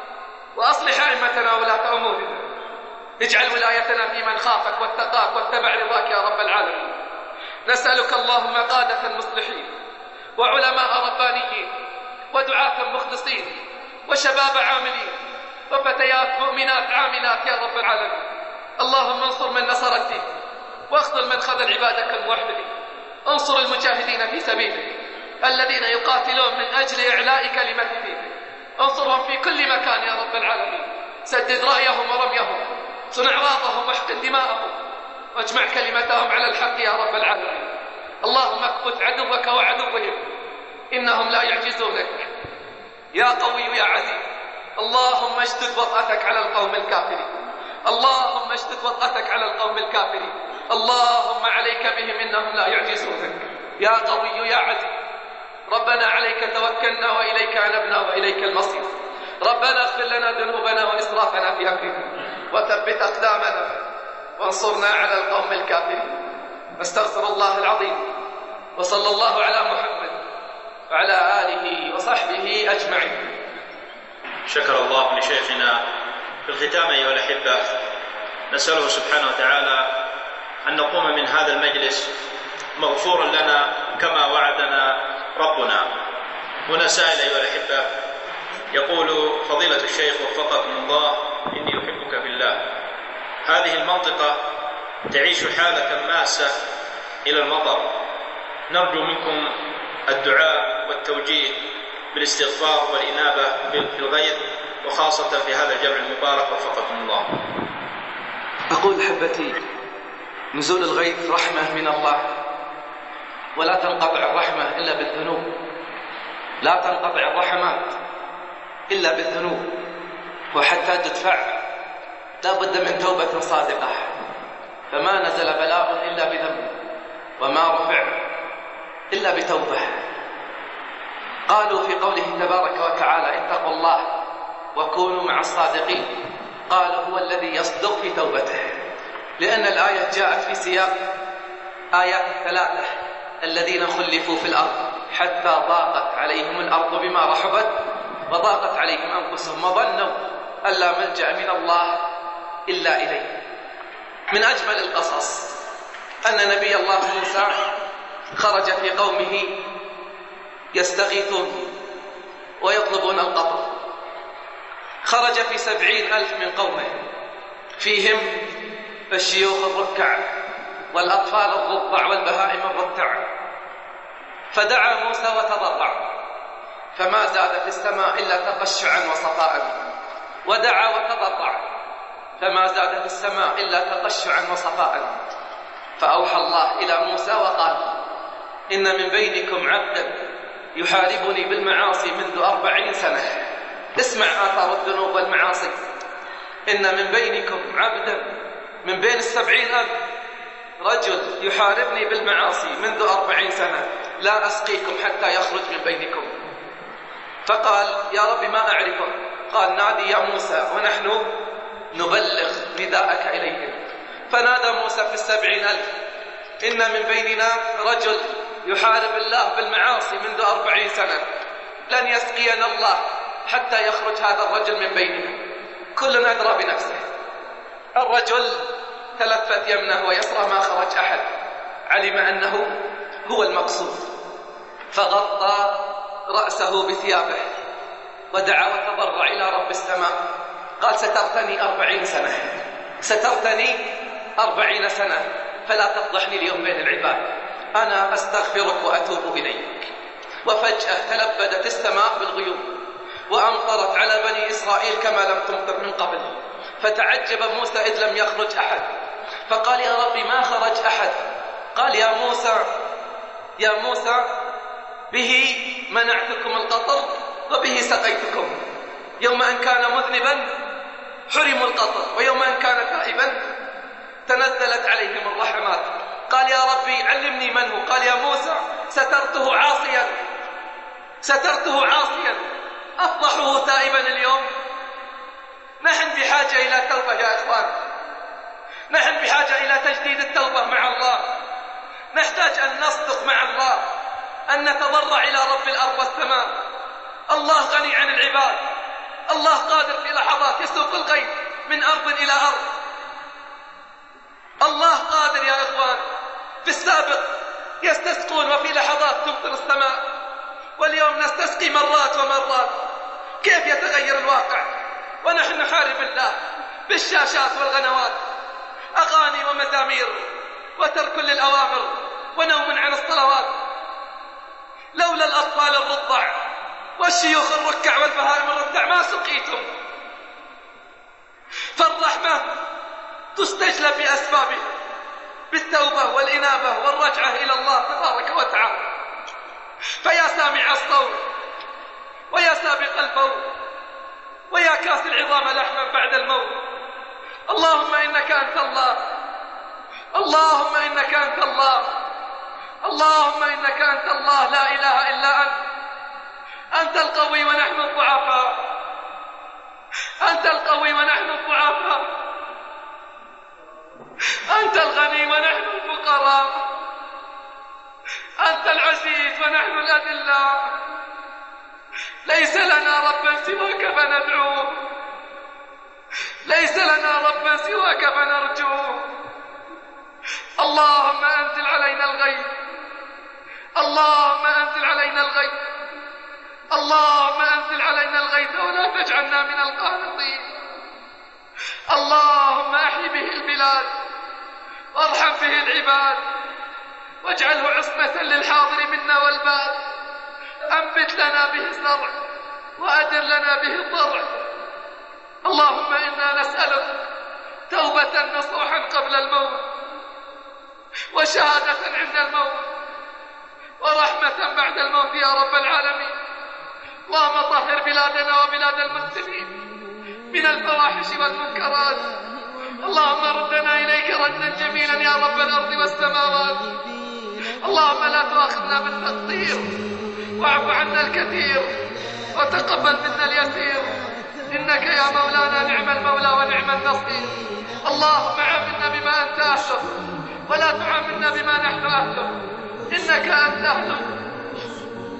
وأصلح أئمتنا وولاة أمورنا، اجعل ولايتنا في من خافك واتقاك واتبع رضاك يا رب العالمين. نسألك اللهم قادة مصلحين وعلماء ربانيين ودعاة مخلصين وشباب عاملين وفتيات مؤمنات عاملات يا رب العالمين. اللهم انصر من نصر الدين واخذل من خذل عبادك الموحدين. انصر المجاهدين في سبيلك الذين يقاتلون من أجل إعلاء كلمة دينك، انصرهم في كل مكان يا رب العالمين. سدد رأيهم ورميهم، صنع راضهم واحقن دماءهم، واجمع كلمتهم على الحق يا رب العالمين. اللهم اكبت عدوك وعدوهم، إنهم لا يعجزونك يا قوي يا عزيز. اللهم اشدد وطأتك على القوم الكافرين، اللهم اشدد وطأتك على القوم الكافرين. اللهم عليك بهم إنهم لا يعجزونك يا قوي يا عزيز. ربنا عليك توكلنا وإليك أنبنا وإليك المصير. ربنا اغفر لنا ذنوبنا وإسرافنا في أمرنا وثبت أقدامنا وانصرنا على القوم الكافرين. نستغفر الله العظيم، وصلى الله على محمد وعلى آله وصحبه أجمعين. شكر الله لشيخنا. في الختام أيها الأحبة، نسأله سبحانه وتعالى أن نقوم من هذا المجلس مغفورا لنا كما وعدنا ربنا. هنا سائل أيها الأحبة يقول: فضيلة الشيخ وفقكم الله، إني أحبك في الله. هذه المنطقة تعيش حالة ماسة إلى المطر، نرجو منكم الدعاء والتوجيه بالاستغفار والإنابة بالغيث، وخاصة في هذا الجمع المبارك وفقكم الله. أقول أحبتي، نزول الغيث رحمة من الله، ولا تنقطع الرحمة إلا بالذنوب، لا تنقطع الرحمات إلا بالذنوب. وحتى تدفع لا بد من توبة صادقة، فما نزل بلاء إلا بذنب، وما رفع إلا بتوبة. قالوا في قوله تبارك وتعالى: اتقوا الله وكونوا مع الصادقين. قال: هو الذي يصدق في توبته، لأن الآية جاءت في سياق آيات الثلاثة الذين خلفوا في الأرض حتى ضاقت عليهم الأرض بما رحبت وضاقت عليهم أنفسهم وظنوا أن لا ملجأ من الله إلا إليه. من أجمل القصص أن نبي الله موسى خرج في قومه يستغيثون ويطلبون القطر. خرج في 70,000 من قومه، فيهم الشيوخ الركع والأطفال الرضع والبهائم الرتع. فدعا موسى وتضرع فما زاد في السماء إلا تقشعا وصفاء، ودعا وتضرع فما زاد في السماء إلا تقشعا وصفاء. فأوحى الله إلى موسى وقال: إن من بينكم عبدا يحاربني بالمعاصي منذ 40 سنة. اسمع آثار الذنوب والمعاصي. إن من بينكم عبدا، من بين 70,000 رجل يحاربني بالمعاصي منذ 40 سنة، لا أسقيكم حتى يخرج من بينكم. فقال: يا رب ما أعرفه. قال: نادي يا موسى ونحن نبلغ نداءك إليهم. فنادى موسى في 70,000: إن من بيننا رجل يحارب الله بالمعاصي منذ 40 سنة، لن يسقينا الله حتى يخرج هذا الرجل من بيننا. كل أدرى بنفسه. الرجل تلفت يمنه ويسرى ما خرج أحد، علم أنه هو المقصود، فغطى رأسه بثيابه ودعا وتضرع إلى رب السماء. قال: سترتني 40 سنة، سترتني 40 سنة، فلا تفضحني اليوم بين العباد، أنا أستغفرك وأتوب إليك. وفجأة تلبدت السماء بالغيوم وأمطرت على بني إسرائيل كما لم تمطر من قبل. فتعجب موسى إذ لم يخرج أحد، فقال: يا ربي ما خرج أحد. قال: يا موسى به منعتكم القطر وبه سقيتكم. يوم أن كان مذنبا حرموا القطر، ويوم أن كان تائبا تنزلت عليهم الرحمات. قال: يا ربي علمني من هو. قال: يا موسى سترته عاصيا أفضحه تائبا اليوم. نحن بحاجة إلى توبة يا إخوان، نحن بحاجة إلى تجديد التوبة مع الله. نحتاج أن نصدق مع الله، أن نتضرع إلى رب الأرض والسماء. الله غني عن العباد، الله قادر في لحظات يسوق الغيث من أرض إلى أرض. الله قادر يا إخوان. في السابق يستسقون وفي لحظات تمطر السماء، واليوم نستسقي مرات ومرات. كيف يتغير الواقع ونحن نحارب الله بالشاشات والغنوات، أغاني ومزامير وترك للأوامر ونوم عن الصلوات. لولا الأطفال الرضع والشيوخ الركع والبهائم الرتع ما سقيتم. فالرحمة تستجلب بأسبابه، بالتوبة والإنابة والرجعة إلى الله تبارك وتعالى. فيا سامع الصوت ويا سابق الفوت ويا كاس العظام لحما بعد الموت، اللهم إنك أنت الله، اللهم إنك أنت الله، اللهم إنك أنت الله، لا إله إلا أنت. أنت القوي ونحن الضعفاء، أنت القوي ونحن الضعفاء، أنت الغني ونحن الفقراء، أنت العزيز ونحن الأذلاء. ليس لنا ربا سواك فندعوه، ليس لنا ربا سواك فنرجوه. اللهم أنزل علينا الغيث، اللهم أنزل علينا الغيث، اللهم أنزل علينا الغيث ولا تجعلنا من القانطين. اللهم أحي به البلاد وارحم به العباد واجعله عصمة للحاضر منا والباد. أنبت لنا به الزرع وأدر لنا به الضرع. اللهم إنا نسألك توبة نصوحا قبل الموت، وشهادة عند الموت، ورحمة بعد الموت يا رب العالمين. اللهم طهر بلادنا وبلاد المسلمين من الفواحش والمنكرات. اللهم ردنا إليك ردا جميلا يا رب الأرض والسماوات. اللهم لا تؤاخذنا بالتقصير، واعف عنا الكثير وتقبل منا اليسير، إنك يا مولانا نعم المولى ونعم النصير. اللهم عاملنا بما أنت أهله ولا تعاملنا بما نحن أهله، إنك أنت أهله.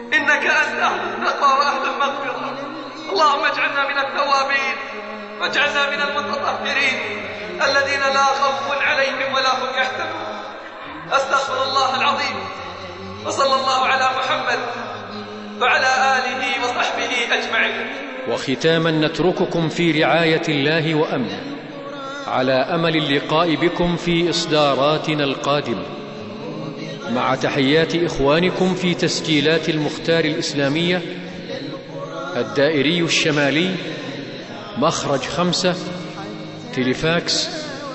إنك أنت أهل التقوى وأهل المغفرة. اللهم اجعلنا من التوابين واجعلنا من المتطهرين الذين لا خوف عليهم ولا هم يحزنون. أستغفر الله العظيم، وصلى الله على محمد وعلى آله وصحبه أجمعين. وختاما نترككم في رعاية الله وأمنه، على أمل اللقاء بكم في إصداراتنا القادمة، مع تحيات إخوانكم في تسجيلات المختار الإسلامية، الدائري الشمالي، مخرج 5، تليفاكس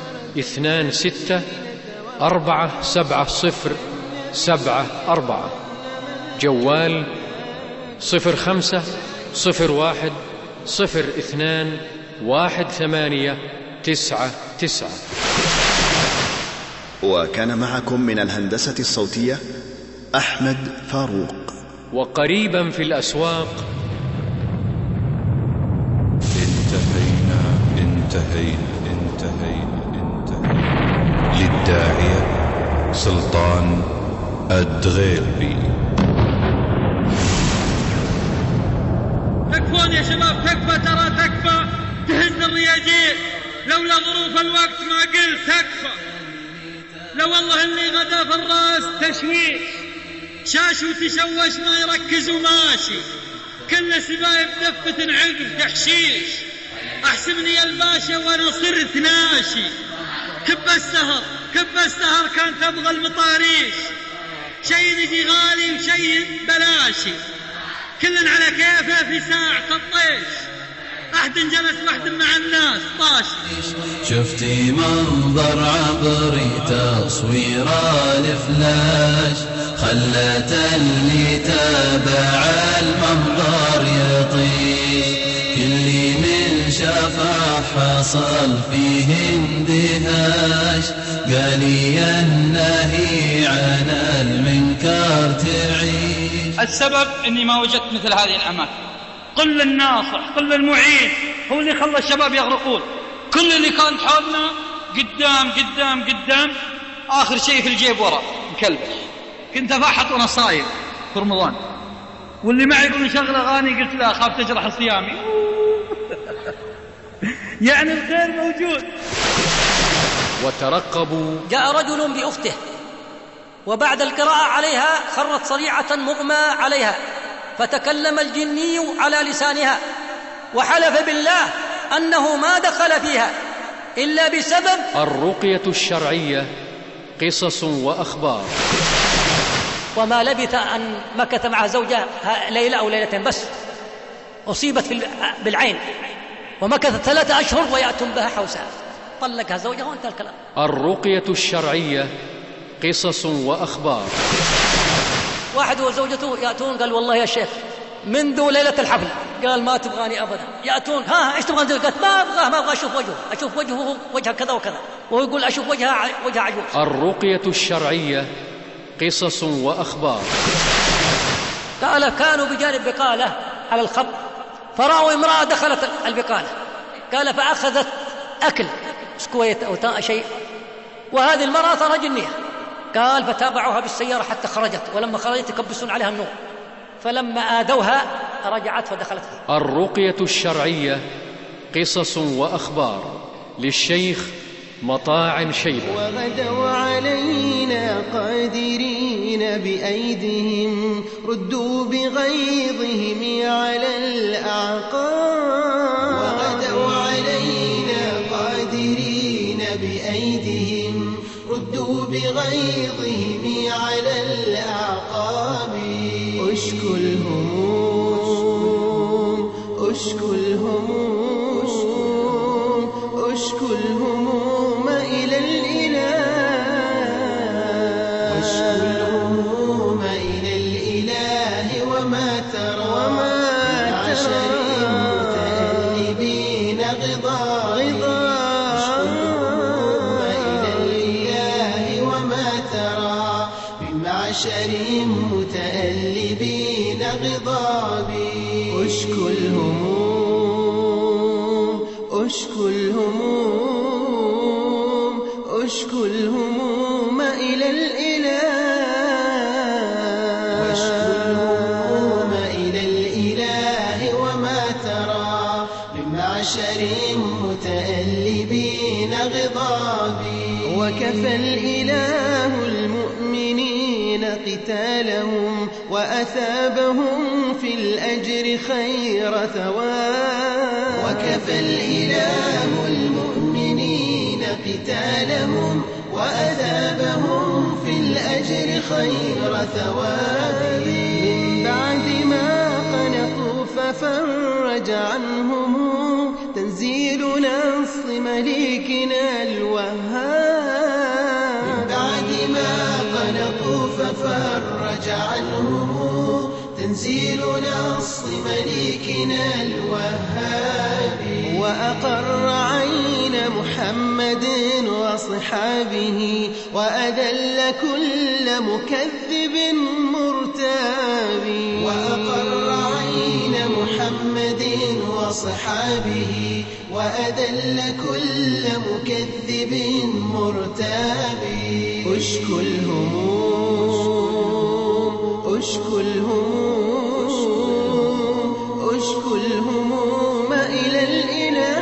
264707، جوال 0501021899. وكان معكم من الهندسة الصوتية أحمد فاروق. وقريبا في الأسواق انتهينا للداعية سلطان الدغيلبي. تكفون يا شباب، تكفى، ترى تكفى، تهز الرياجيل. لولا ظروف الوقت ما قلت تكفى. لو والله اللي غدا في الراس تشويش، شاش وتشوش ما يركز وماشي، كل سبايب دفة عقب تحشيش. احسبني الباشا وانا صرت ناشي، كب السهر كان تبغى المطاريش، شي يجي غالي وشي بلاشي، كل على كيفه في ساعة الطيش، أحد جلس واحد مع الناس طاشي. شفتي منظر عبري تصويره الفلاش، خلت اللي تابع المنظر يطيش، كل من شافه حصل فيه اندهاش، قالي النهي عن المنكر تعيش. السبب اني ما وجدت مثل هذه الاماكن. قل الناصح، قل المعين، هو اللي خلى الشباب يغرقون. كل اللي كان حولنا قدام قدام قدام، اخر شيء في الجيب ورا مكلبش. كنت افحط وانا صايم في رمضان، واللي معي يقول نشغل اغاني، قلت لا اخاف تجرح صيامي. يعني الخير موجود. وترقبوا. جاء رجل بأخته وبعد القراءة عليها خرت صريعة مغمى عليها، فتكلم الجني على لسانها وحلف بالله أنه ما دخل فيها إلا بسبب الرقية الشرعية، قصص وأخبار. وما لبث أن مكث مع زوجها ليلة أو ليلتين بس، أصيبت بالعين، ومكثت 3 أشهر ويأتون بها حوسها، طلقها زوجها وانتهى الكلام. الرقية الشرعية، قصص وأخبار. واحد وزوجته يأتون، قال والله يا شيخ منذ ليلة الحفل، قال ما تبغاني أبدا. يأتون، ها ايش تبغى؟ قالت ما أبغى أشوف وجهه، أشوف وجهه وجه كذا وكذا، وهو يقول أشوف وجه عجوز. الرقية الشرعية، قصص وأخبار. قال كانوا بجانب بقالة على الخط، فرأوا امرأة دخلت البقالة، قال فأخذت أكل سكويت أو شيء، وهذه المرأة ترى جنية. قال فتابعوها بالسيارة حتى خرجت، ولما خرجت يكبسون عليها النور، فلما آذوها رجعت فدخلت فيه. الرقية الشرعية، قصص وأخبار، للشيخ مطاع شيبة. وغدوا علينا قادرين بأيديهم، ردوا بغيظهم على الأعقاب. وغدوا علينا قادرين بأيديهم، ردوا بغيظهم على الأعقاب. أشكو الهموم، أشكو الهموم، أشكو الهموم إلى الإله، أشكو الهموم إلى الإله. وما ترى من عشر متألبين غضاب، أشكو الهموم إلى الإله. وما ترى من معشر متألبين غضابي. أشكو الهموم، أشكو الهموم، أشكو الهموم إلى الإله، وأشكو الهموم معشر متألبين غضابي. وكفى الإله المؤمنين قتالهم وأثابهم في الأجر خير ثواب. وكفى الإله المؤمنين قتالهم وأثابهم في الأجر خير ثواب. من بعد ما قنطوا ففرج عنهم تنزيل نص مليكنا الوهاب. من بعد ما قنطوا ففرج عنهم تنزيل نص مليكنا الوهاب. وأقر عين محمد وصحابه وأذل كل مكذب مرتاب. وأقر عين محمد وصحابه وأذل كل مكذب مرتاب. أشكو الهموم أشكو الهموم أشكو الهموم إلى الإله.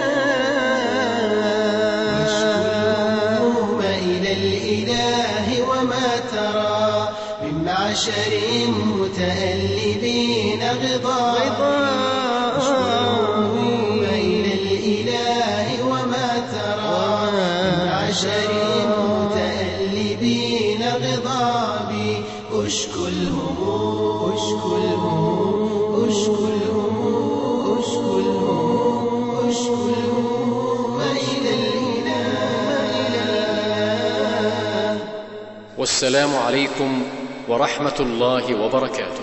أشكو الهموم إلى الإله وما ترى من معشر متألبين غضابي. أشكو الهموم إلى الإله وما ترى من معشر متألبين غضابي. أشكو الهموم أشكو الهموم أشكو الهموم أشكو الهموم أشكو الهموم إلى الإله. والسلام عليكم ورحمة الله وبركاته.